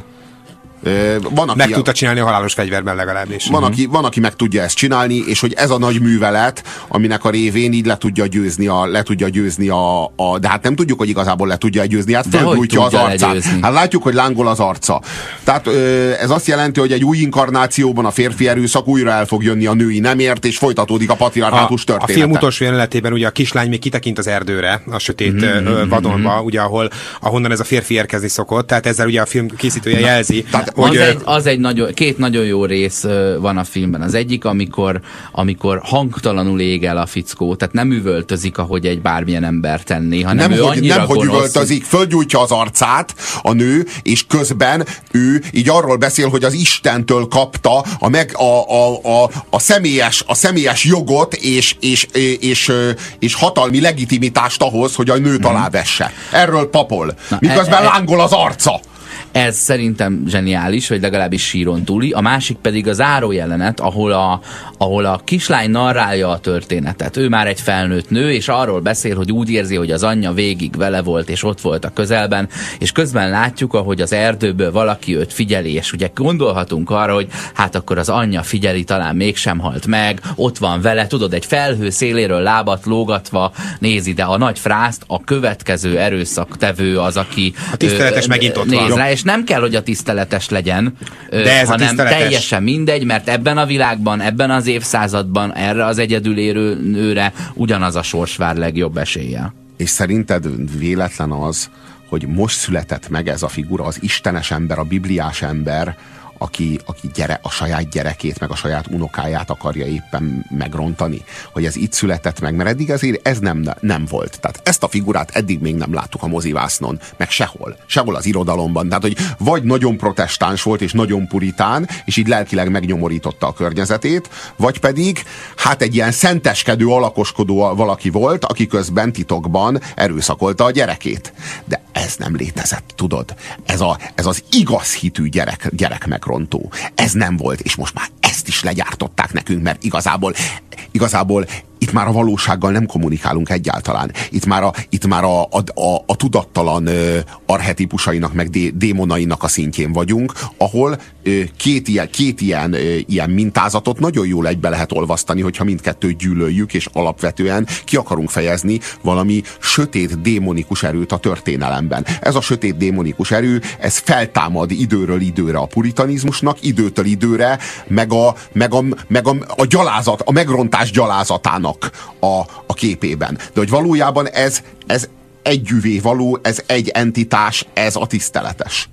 Van, aki meg tudta csinálni a halálos fegyverben legalábbis. Van, uh-huh. aki, van, aki meg tudja ezt csinálni, és hogy ez a nagy művelet, aminek a révén így le tudja győzni a, le tudja győzni a, a de hát nem tudjuk, hogy igazából le tudja győzni, hát fölgyújtja az arcát. Legyőzni. Hát látjuk, hogy lángol az arca. Tehát ez azt jelenti, hogy egy új inkarnációban a férfi erőszak újra el fog jönni a női nemért, és folytatódik a patriarhátus története. A film utolsó jelenetében ugye a kislány még kitekint az erdőre, a sötét mm-hmm. vadonba, ugye ahol, ahonnan ez a férfi érkezni szokott, tehát ezzel ugye a film készítője jelzi. Tehát hogy, az, egy, az egy nagyon, két nagyon jó rész van a filmben. Az egyik, amikor, amikor hangtalanul ég el a fickó, tehát nem üvöltözik, ahogy egy bármilyen ember tenné, hanem nem, ő hogy, annyira nem, hogy gonosz, üvöltözik, földgyújtja az arcát a nő, és közben ő így arról beszél, hogy az Istentől kapta a, meg, a, a, a, a, személyes, a személyes jogot és, és, és, és hatalmi legitimitást ahhoz, hogy a nőt alávesse. Erről papol. Na, miközben e, e, lángol az arca. Ez szerintem zseniális, vagy legalábbis síron túli. A másik pedig a záró jelenet, ahol a, ahol a kislány narrálja a történetet. Ő már egy felnőtt nő, és arról beszél, hogy úgy érzi, hogy az anyja végig vele volt, és ott volt a közelben, és közben látjuk, ahogy az erdőből valaki őt figyeli, és ugye gondolhatunk arra, hogy hát akkor az anyja figyeli, talán mégsem halt meg, ott van vele, tudod, egy felhő széléről lábat lógatva nézi, de a nagy frászt a következő erőszaktevő az, aki a tiszteletes ö, megint ott néz van. rá, és nem kell, hogy a tiszteletes legyen, de ez hanem tiszteletes. Teljesen mindegy, mert ebben a világban, ebben az évszázadban erre az egyedülérő nőre ugyanaz a sors vár legjobb eséllyel. És szerinted véletlen az, hogy most született meg ez a figura, az istenes ember, a bibliás ember, aki, aki gyere, a saját gyerekét, meg a saját unokáját akarja éppen megrontani, hogy ez itt született meg, mert eddig azért ez nem, nem volt. Tehát ezt a figurát eddig még nem láttuk a mozivásznon, meg sehol, sehol az irodalomban. Tehát, hogy vagy nagyon protestáns volt, és nagyon puritán, és így lelkileg megnyomorította a környezetét, vagy pedig hát egy ilyen szenteskedő, alakoskodó valaki volt, aki közben titokban erőszakolta a gyerekét. De ez nem létezett, tudod? Ez, a, ez az igaz hitű gyerek, gyerek megrontó. Ez nem volt, és most már ezt is legyártották nekünk, mert igazából, igazából itt már a valósággal nem kommunikálunk egyáltalán. Itt már a, itt már a, a, a, a tudattalan ö, archetipusainak, meg dé, démonainak a szintjén vagyunk, ahol ö, két, ilyen, két ilyen, ö, ilyen mintázatot nagyon jól egybe lehet olvasztani, hogyha mindkettőt gyűlöljük, és alapvetően ki akarunk fejezni valami sötét démonikus erőt a történelemben. Ez a sötét démonikus erő, ez feltámad időről időre a puritanizmusnak, időtől időre, meg a, meg a, meg a, a gyalázat, a megrontás gyalázatának A, a képében. De hogy valójában ez, ez együvé való, ez egy entitás, ez a tiszteletes.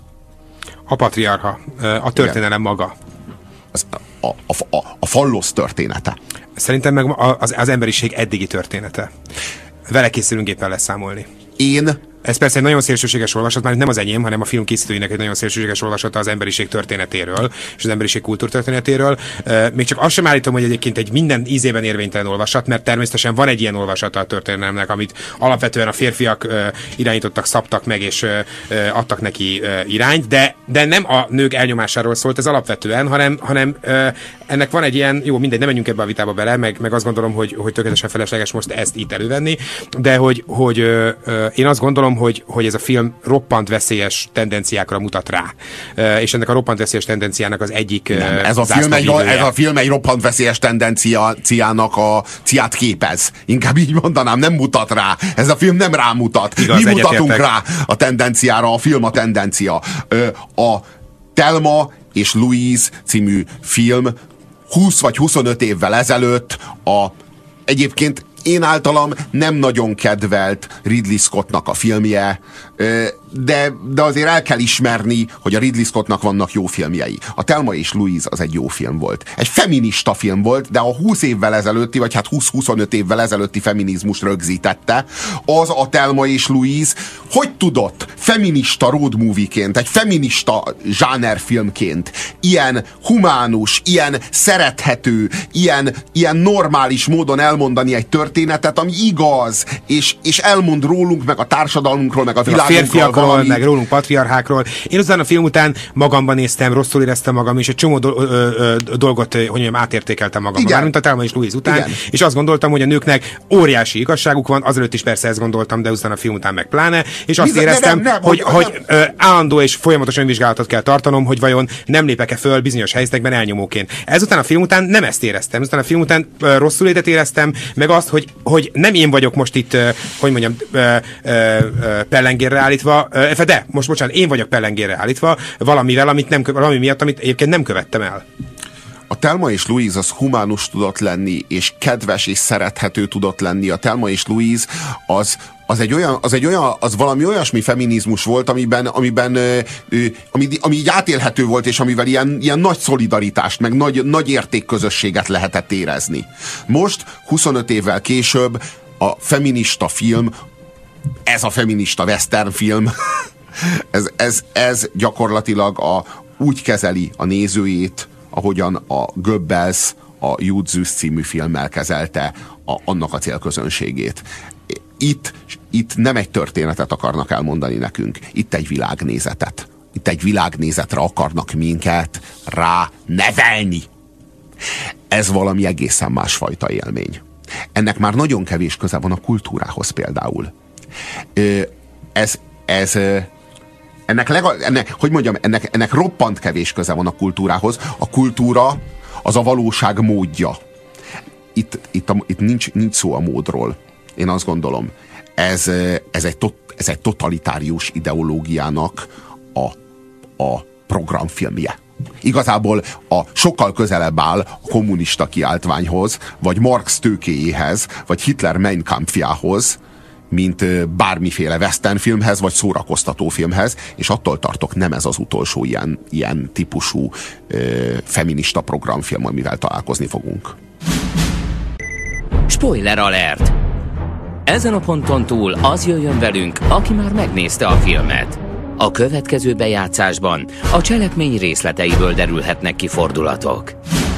A patriarcha, a történelem maga. Az, a, a, a, a fallosz története. Szerintem meg az, az emberiség eddigi története. Vele készülünk éppen leszámolni. Én Ez persze egy nagyon szélsőséges olvasat, már nem az enyém, hanem a film készítőinek egy nagyon szélsőséges olvasata az emberiség történetéről, és az emberiség kultúrtörténetéről. Még csak azt sem állítom, hogy egyébként egy minden ízében érvénytelen olvasat, mert természetesen van egy ilyen olvasata a történelemnek, amit alapvetően a férfiak irányítottak, szabtak meg, és adtak neki irányt, de, de nem a nők elnyomásáról szólt ez alapvetően, hanem, hanem ennek van egy ilyen, jó, mindegy, nem menjünk ebbe a vitába bele, meg, meg azt gondolom, hogy, hogy tökéletesen felesleges most ezt itt elővenni, de hogy, hogy én azt gondolom, Hogy, hogy ez a film roppant veszélyes tendenciákra mutat rá. És ennek a roppant veszélyes tendenciának az egyik nem, ez, a film egy, ez a film egy roppant veszélyes tendenciának a ciát képez. Inkább így mondanám, nem mutat rá. Ez a film nem rámutat. Igaz, mi mutatunk értek. rá a tendenciára, a film a tendencia. A Thelma és Louise című film húsz vagy huszonöt évvel ezelőtt a egyébként én általam nem nagyon kedvelt Ridley Scottnak a filmje, de, de azért el kell ismerni, hogy a Ridley Scottnak vannak jó filmjei. A Thelma és Louise az egy jó film volt. Egy feminista film volt, de a húsz évvel ezelőtti, vagy hát húsz-huszonöt évvel ezelőtti feminizmus rögzítette. Az a Thelma és Louise hogy tudott feminista road movie-ként, egy feminista zsánerfilmként ilyen humánus, ilyen szerethető, ilyen, ilyen normális módon elmondani egy történetet, ami igaz, és, és elmond rólunk, meg a társadalmunkról, meg a világunkról, valami... meg rólunk patriarchákról. Én aztán a film után magamban néztem, rosszul éreztem magam, és egy csomó do- ö, ö, dolgot, hogy mondjam, átértékeltem magam. Mármint a Thelma és Louise után, igen. És azt gondoltam, hogy a nőknek óriási igazságuk van, azelőtt is persze ezt gondoltam, de aztán a film után meg pláne, és azt Bizony, éreztem, nem, nem, hogy, nem, hogy nem. Ö, állandó és folyamatos önvizsgálatot kell tartanom, hogy vajon nem lépek-e föl bizonyos helyzetekben elnyomóként. Ezután a film után nem ezt éreztem. Ezután a film után ö, rosszul létet éreztem, meg azt, hogy, hogy nem én vagyok most itt, ö, hogy mondjam, ö, ö, ö, pellengérre állítva, ö, de most bocsánat, én vagyok pellengérre állítva valamivel, amit nem, valami miatt, amit egyébként nem követtem el. A Thelma és Louise az humánus tudott lenni, és kedves és szerethető tudott lenni. A Thelma és Louise az, az egy olyan, az egy olyan, az valami olyasmi feminizmus volt, amiben, amiben ami, ami így átélhető volt, és amivel ilyen, ilyen nagy szolidaritást, meg nagy, nagy értékközösséget lehetett érezni. Most, huszonöt évvel később, a feminista film, ez a feminista western film, ez, ez, ez gyakorlatilag a, úgy kezeli a nézőjét, ahogyan a Goebbels a Júdzűsz című filmmel kezelte a, annak a célközönségét. Itt, itt nem egy történetet akarnak elmondani nekünk, itt egy világnézetet. Itt egy világnézetre akarnak minket rá nevelni. Ez valami egészen másfajta élmény. Ennek már nagyon kevés köze van a kultúrához például. Ez, ez ennek, lega, ennek, hogy mondjam, ennek, ennek roppant kevés köze van a kultúrához. A kultúra az a valóság módja. Itt, itt, a, itt nincs, nincs szó a módról. Én azt gondolom, ez, ez, egy, tot, ez egy totalitárius ideológiának a, a programfilmje. Igazából a sokkal közelebb áll a kommunista kiáltványhoz, vagy Marx tőkéjéhez, vagy Hitler Mein Kampfjához, mint bármiféle western filmhez, vagy szórakoztató filmhez, és attól tartok, nem ez az utolsó ilyen, ilyen típusú ö, feminista programfilm, amivel találkozni fogunk. Spoiler alert! Ezen a ponton túl az jöjjön velünk, aki már megnézte a filmet. A következő bejátszásban a cselekmény részleteiből derülhetnek ki fordulatok.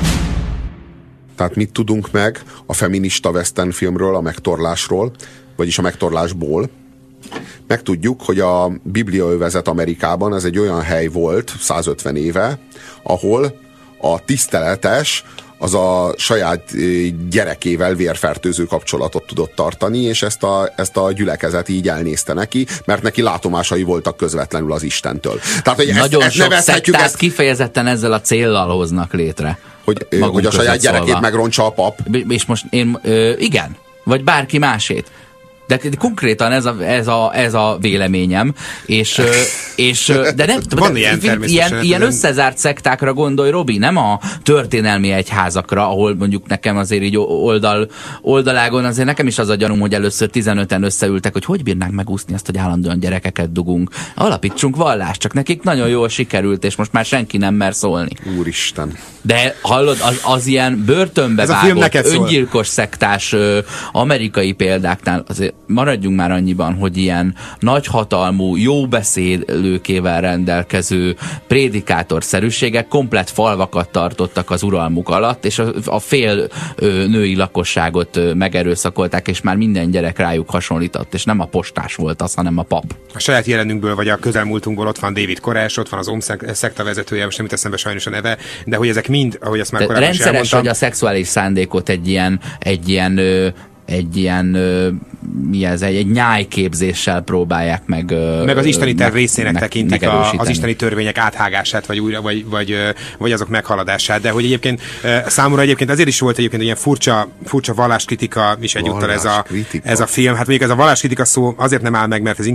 Tehát mit tudunk meg a feminista western filmről, a megtorlásról, vagyis a megtorlásból? Megtudjuk, hogy a bibliaövezet Amerikában ez egy olyan hely volt százötven éve, ahol a tiszteletes az a saját gyerekével vérfertőző kapcsolatot tudott tartani, és ezt a, ezt a gyülekezet így elnézte neki, mert neki látomásai voltak közvetlenül az Istentől. Tehát, hogy nagyon ezt, sok ezt szektát ezt, kifejezetten ezzel a céllal hoznak létre. Hogy, hogy a saját gyerekét szólva megrontsa a pap. És most én, ö, igen, vagy bárki másét. De konkrétan ez a, ez a, ez a véleményem, és, és de nem Van de, ilyen, ilyen, ilyen összezárt szektákra gondolj, Robi, nem a történelmi egyházakra, ahol mondjuk nekem azért így oldal, oldalágon azért nekem is az a gyanúm, hogy először tizenöten összeültek, hogy hogy bírnánk megúszni azt, hogy állandóan gyerekeket dugunk. Alapítsunk vallást, csak nekik nagyon jól sikerült, és most már senki nem mer szólni. Úristen. De hallod, az, az ilyen börtönbe vágott, öngyilkos szektás ö, amerikai példáknál azért maradjunk már annyiban, hogy ilyen nagyhatalmú, jó beszélőkével rendelkező prédikátorszerűségek komplett falvakat tartottak az uralmuk alatt, és a, a fél ö, női lakosságot ö, megerőszakolták, és már minden gyerek rájuk hasonlított, és nem a postás volt az, hanem a pap. A saját jelenünkből, vagy a közelmúltunkból ott van David Koresh, ott van az Om szekta vezetője, most nem jut eszembe sajnos a neve, de hogy ezek mind, ahogy ezt már de korábban rendszeres, is elmondtam, hogy a szexuális szándékot egy ilyen, egy ilyen ö, egy ilyen ö, mi ez, egy, egy nyájképzéssel próbálják meg ö, meg az isteni terv részének meg, tekintik a, az isteni törvények áthágását, vagy újra, vagy, vagy, vagy azok meghaladását, de hogy egyébként számomra egyébként azért is volt egyébként ilyen furcsa, furcsa valláskritika is egyúttal ez a, ez a film. Hát mondjuk ez a valláskritika szó azért nem áll meg, mert ez inkább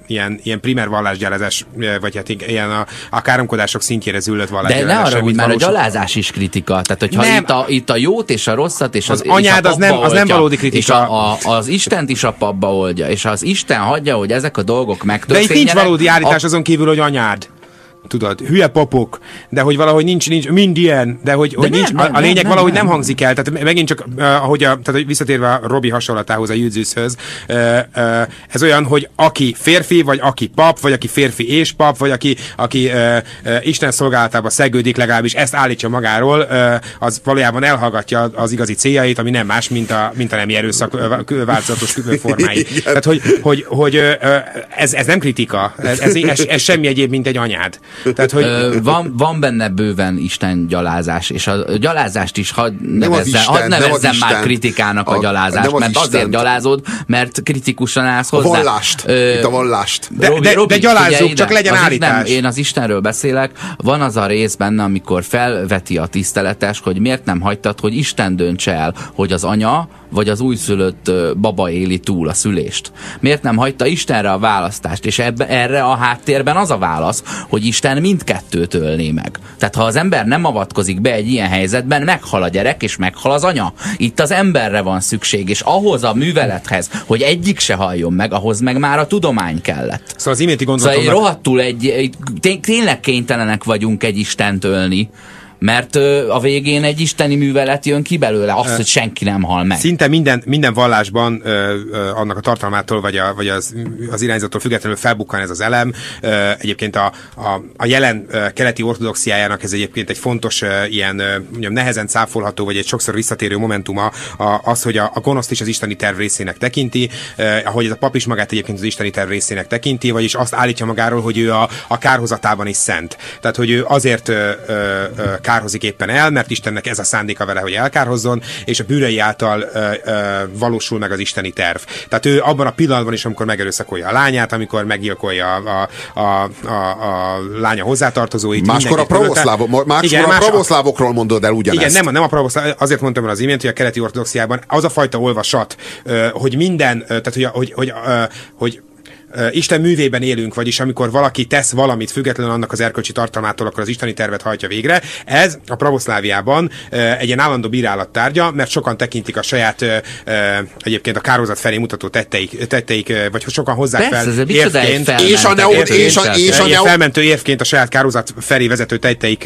ilyen, ilyen primer vallásgyalázás, vagy hát ilyen a, a káromkodások szintjére züllött vallásgyalázás. De ne arra, hogy már a gyalázás is kritika. Tehát, hogyha itt a, itt a jót és a rosszat, és az, az anyád, az nem, az nem valódi kritika. És a, a, az Istent is a papba oldja, és az Isten hagyja, hogy ezek a dolgok megtörténjenek. De itt nincs valódi állítás a... azon kívül, hogy anyád. Tudod, hülye papok, de hogy valahogy nincs, nincs mind ilyen, de hogy, de hogy nem, nincs, nem, a, a lényeg nem, valahogy nem, nem hangzik el, tehát megint csak, uh, ahogy a, tehát visszatérve a Robi hasonlatához, a Jüdzüszhöz, uh, uh, ez olyan, hogy aki férfi, vagy aki pap, vagy aki férfi és pap, vagy aki, aki uh, uh, Isten szolgálatába szegődik, legalábbis ezt állítja magáról, uh, az valójában elhallgatja az igazi céljait, ami nem más, mint a, mint a nemi erőszak uh, változatos formái. Tehát, hogy, hogy, hogy uh, ez, ez nem kritika, ez, ez, ez, ez semmi egyéb, mint egy anyád. Tehát, hogy... Ö, van, van benne bőven Isten gyalázás, és a gyalázást is hadd nevezzem, had nevezzem már Isten. kritikának a, a gyalázást, mert Isten. Azért gyalázod, mert kritikusan állsz hozzá. A vallást, Ö, itt a vallást. De, Robi, de, Robi, de gyalázzuk, csak legyen állítás. Nem, én az Istenről beszélek, van az a rész benne, amikor felveti a tiszteletes, hogy miért nem hagytad, hogy Isten döntse el, hogy az anya vagy az újszülött baba éli túl a szülést. Miért nem hagyta Istenre a választást, és ebbe, erre a háttérben az a válasz, hogy Isten mindkettőt ölné meg. Tehát ha az ember nem avatkozik be egy ilyen helyzetben, meghal a gyerek, és meghal az anya. Itt az emberre van szükség, és ahhoz a művelethez, hogy egyik se haljon meg, ahhoz meg már a tudomány kellett. Szóval az iménti gondolatomnak... Szóval rohadtul egy, egy, tényleg kénytelenek vagyunk egy Istent ölni, mert ö, a végén egy isteni művelet jön ki belőle, azt, hogy senki nem hal meg. Szinte minden, minden vallásban ö, ö, annak a tartalmától, vagy, a, vagy az, az irányzattól függetlenül felbukkan ez az elem. Ö, egyébként a, a, a jelen ö, keleti ortodoxiájának ez egyébként egy fontos, ö, ilyen ö, mondjam, nehezen cáfolható, vagy egy sokszor visszatérő momentuma a, az, hogy a, a gonoszt is az isteni terv részének tekinti, ö, ahogy ez a pap is magát egyébként az isteni terv részének tekinti, vagyis azt állítja magáról, hogy ő a, a kárhozatában is szent. Tehát, hogy ő azért ö, ö, ö, kárhozik éppen el, mert Istennek ez a szándéka vele, hogy elkárhozzon, és a bűnei által ö, ö, valósul meg az isteni terv. Tehát ő abban a pillanatban is, amikor megerőszakolja a lányát, amikor meggyilkolja a, a, a, a, a lánya hozzátartozóit. Máskor a pravoszlávok, máskor a pravoszlávokról mondod el ugyanezt. Igen, nem, nem a pravoszláv, azért mondtam el az imént, hogy a keleti ortodoxiában az a fajta olvasat, ö, hogy minden, ö, tehát hogy, hogy, hogy, ö, hogy Isten művében élünk, vagyis amikor valaki tesz valamit függetlenül annak az erkölcsi tartalmától, akkor az isteni tervet hajtja végre. Ez a pravoszláviában egy ilyen állandó bírálat tárgya, mert sokan tekintik a saját egyébként a kárhozat felé mutató tetteik, tetteik vagy sokan hozzák fel érvként, és a neo, és a, és a neo, felmentő érvként a saját kárhozat felé vezető tetteik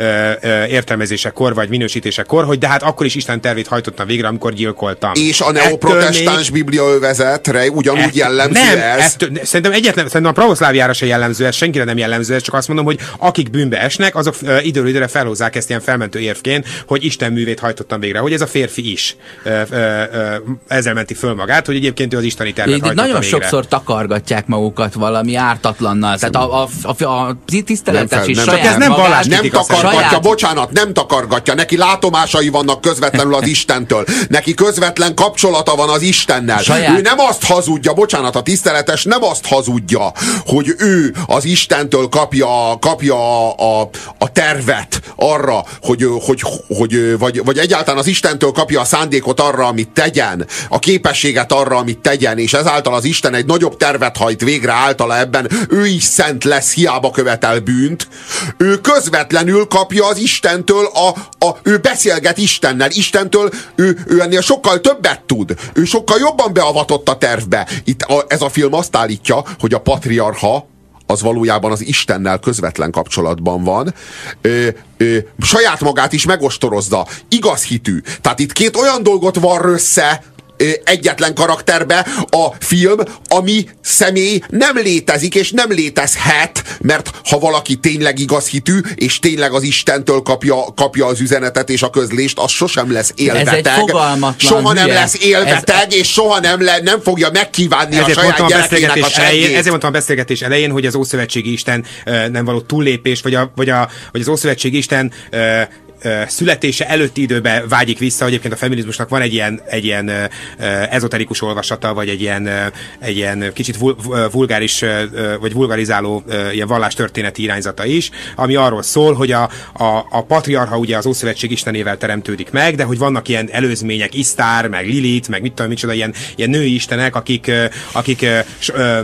értelmezésekor, vagy minősítésekor, hogy de hát akkor is Isten tervét hajtottam végre, amikor gyilkoltam. És a neoprotestáns még... bibliaövezetre ugyanúgy jellemző nem, ez. Ezt, szerintem egyetlen, szerintem a pravoszláviára se jellemző ez, senkire nem jellemző ez, csak azt mondom, hogy akik bűnbe esnek, azok uh, időről időre felhozzák ezt ilyen felmentő érvként, hogy Isten művét hajtottam végre, hogy ez a férfi is uh, uh, uh, ezzel menti föl magát, hogy egyébként ő az isteni tervet hajtotta nagyon végre. Sokszor takargatják magukat valami ártatlannal, tehát a, a, a, a tiszteletes is saját ez nem magát, nem takargatja, saját... bocsánat, nem takargatja, neki látomásai vannak közvetlenül az Istentől, neki közvetlen kapcsolata van az Istennel. Saját... Ő nem azt hazudja, bocsánat, a tiszteletes nem azt hazudja, hogy ő az Istentől kapja, kapja a, a, a tervet arra, hogy, hogy, hogy vagy, vagy egyáltalán az Istentől kapja a szándékot arra, amit tegyen, a képességet arra, amit tegyen, és ezáltal az Isten egy nagyobb tervet hajt végre általa ebben, ő is szent lesz, hiába követel bűnt. Ő közvetlenül kapja az Istentől, a, a, ő beszélget Istennel, Istentől ő, ő ennél sokkal többet tud, ő sokkal jobban beavatott a tervbe. Itt a, ez a film azt állítja, hogy a patriarcha az valójában az Istennel közvetlen kapcsolatban van, ö, ö, saját magát is megostorozza, igaz hitű. Tehát itt két olyan dolgot var össze egyetlen karakterbe a film, ami személy nem létezik, és nem létezhet, mert ha valaki tényleg igazhitű, és tényleg az Istentől kapja, kapja az üzenetet és a közlést, az sosem lesz élveteg. Soha nem lesz élveteg, ez... és soha nem, le, nem fogja megkívánni ezért a saját gyerekének a segélyt. Ezért mondtam a beszélgetés elején, hogy az ószövetségi Isten uh, nem való túllépés, vagy, a, vagy, a, vagy az ószövetségi Isten uh, születése előtti időben vágyik vissza, hogy egyébként a feminizmusnak van egy ilyen, egy ilyen uh, ezoterikus olvasata, vagy egy ilyen, uh, egy ilyen kicsit vul, vulgáris, uh, vagy vulgarizáló uh, ilyen vallástörténeti irányzata is, ami arról szól, hogy a, a, a patriarcha ugye az Ószövetség istenével teremtődik meg, de hogy vannak ilyen előzmények, Isztár, meg Lilith, meg mit tudom, micsoda, ilyen, ilyen női istenek, akik, uh, akik uh, uh,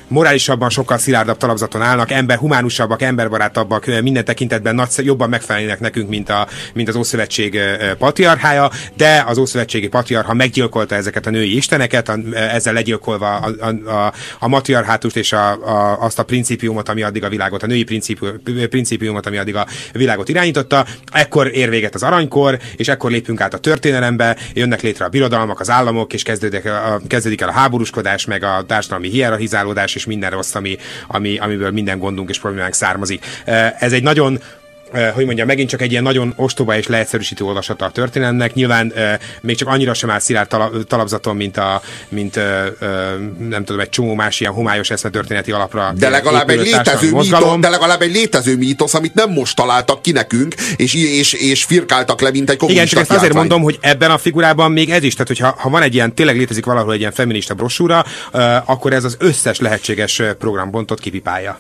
morálisabban sokkal szilárdabb talapzaton állnak, ember, humánusabbak, emberbarátabbak, minden tekintetben nagy, jobban megfelelnének nekünk, mint, a, mint az Ószövetség patriarchája, de az ószövetségi patriarcha meggyilkolta ezeket a női isteneket, a, ezzel legyilkolva a, a, a, a matriarchátust és a, a, azt a principiumot, ami addig a világot, a női principiumot, ami addig a világot irányította. Ekkor ér véget az aranykor, és ekkor lépünk át a történelembe, jönnek létre a birodalmak, az államok, és kezdődik, a, kezdődik el a háborúskodás, meg a társadalmi hierarchizálódás, és minden rossz, ami, ami, amiből minden gondunk és problémánk származik. Ez egy nagyon hogy mondjam, megint csak egy ilyen nagyon ostoba és leegyszerűsítő olvasata a történetnek. Nyilván euh, még csak annyira sem áll szilárd tala, talapzaton, mint, a, mint euh, nem tudom, egy csomó más ilyen homályos eszmetörténeti alapra. De legalább, egy létező mítosz, de legalább egy létező mítosz, amit nem most találtak ki nekünk, és, és, és firkáltak le, mint egy kommunista. Igen, csak ezt azért mondom, hogy ebben a figurában még ez is, tehát hogyha ha van egy ilyen, tényleg létezik valahol egy ilyen feminista brossúra, euh, akkor ez az összes lehetséges programbontot kipipálja.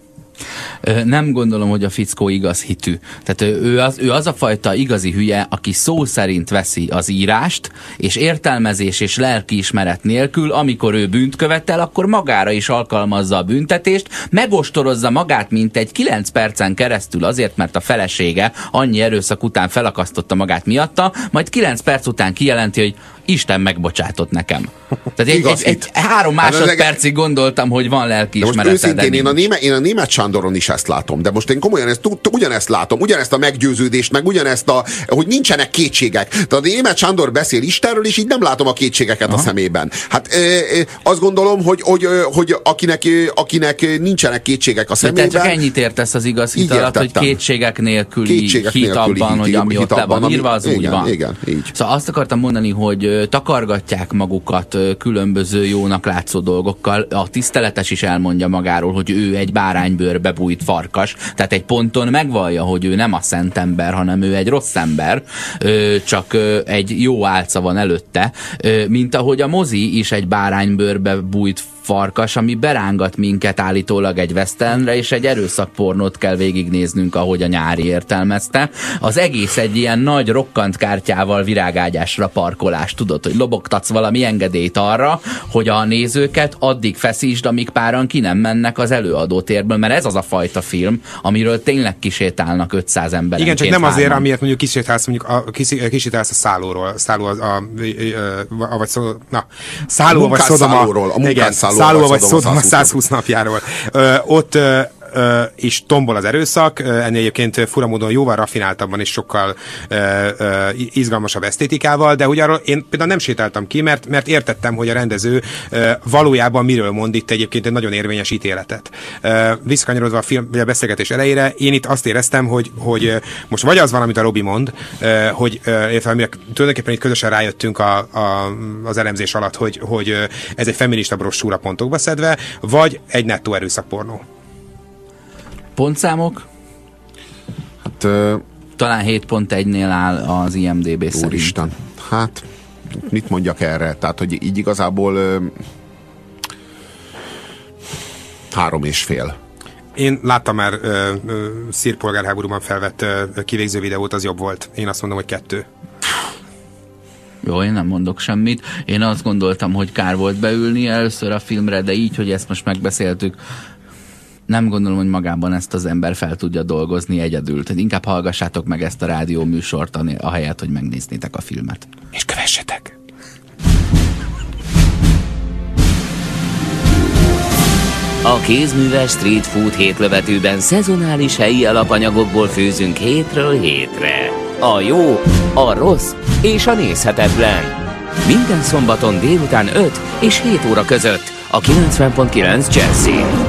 Nem gondolom, hogy a fickó igaz hitű. Tehát ő az, ő az a fajta igazi hülye, aki szó szerint veszi az írást, és értelmezés és lelkiismeret nélkül, amikor ő bűnt követel, akkor magára is alkalmazza a büntetést, megostorozza magát, mint egy kilenc percen keresztül azért, mert a felesége annyi erőszak után felakasztotta magát miatta, majd kilenc perc után kijelenti, hogy Isten megbocsátott nekem. Tehát egy, egy, egy három másodpercig gondoltam, hogy van lelkiismereted. De most őszintén én a, német, én a német Sándoron is ezt látom, de most én komolyan ezt, ugyanezt látom, ugyanezt a meggyőződést, meg ugyanezt a, hogy nincsenek kétségek. Tehát a német Sándor beszél Istenről, és így nem látom a kétségeket Aha. a szemében. Hát e, e, azt gondolom, hogy, hogy, hogy akinek, akinek nincsenek kétségek a szemében. Tehát csak ennyit értesz az igaz hit alatt, hogy kétségek nélküli kétségek hit nélküli abban, hit, hogy ami ott le van írva, az igen, úgy van. Igen, így. Szóval azt akartam mondani, hogy takargatják magukat különböző jónak látszó dolgokkal. A tiszteletes is elmondja magáról, hogy ő egy báránybőrbe bújt farkas, tehát egy ponton megvallja, hogy ő nem a szent ember, hanem ő egy rossz ember, csak egy jó álca van előtte, mint ahogy a mozi is egy báránybőrbe bújt farkas, ami berángat minket állítólag egy westernre, és egy erőszakpornót kell végignéznünk, ahogy a Nyári értelmezte. Az egész egy ilyen nagy rokkant kártyával virágágyásra parkolás. Tudod, hogy lobogtatsz valami engedélyt arra, hogy a nézőket addig feszítsd, amíg páran ki nem mennek az előadótérből, mert ez az a fajta film, amiről tényleg kisétálnak ötszáz ember. Igen, csak nem azért, hárman. Amiért mondjuk kisétálsz, mondjuk a, kisétálsz a szállóról. Szálló az a, a, a vagy szó, na, szálló vagy Szodoma. Igen, Szálló vagy Szodoma százhúsz napjáról. Ö, ott ö, ö, is tombol az erőszak, ennél egyébként fura módon jóval rafináltabban és sokkal ö, ö, izgalmasabb esztétikával, de ugye arról én például nem sétáltam ki, mert, mert értettem, hogy a rendező ö, valójában miről mond itt egyébként egy nagyon érvényes ítéletet. Ö, visszakanyarodva a film, a beszélgetés elejére, én itt azt éreztem, hogy, hogy most vagy az van, amit a Robi mond, ö, hogy ö, tulajdonképpen itt közösen rájöttünk a, a, az elemzés alatt, hogy, hogy ez egy feminista brossúra pontokba szedve, vagy egy nettó erőszakpornó. Pontszámok? Hát... Uh, Talán hét pont egynél áll az I M D B szerint. Úristen. Hát, mit mondjak erre? Tehát, hogy így igazából uh, három és fél. Én láttam már uh, uh, szírpolgárháborúban felvett uh, kivégző videót, az jobb volt. Én azt mondom, hogy kettő. Jó, én nem mondok semmit. Én azt gondoltam, hogy kár volt beülni először a filmre, de így, hogy ezt most megbeszéltük, nem gondolom, hogy magában ezt az ember fel tudja dolgozni egyedül. Tehát inkább hallgassátok meg ezt a rádió műsort, ahelyett, hogy megnéznétek a filmet. És kövessetek! A kézműves street food hétlövetőben szezonális helyi alapanyagokból főzünk hétről hétre. A jó, a rossz és a nézhetetlen. Minden szombaton délután öt és hét óra között a kilencven pont kilenc Jazzin.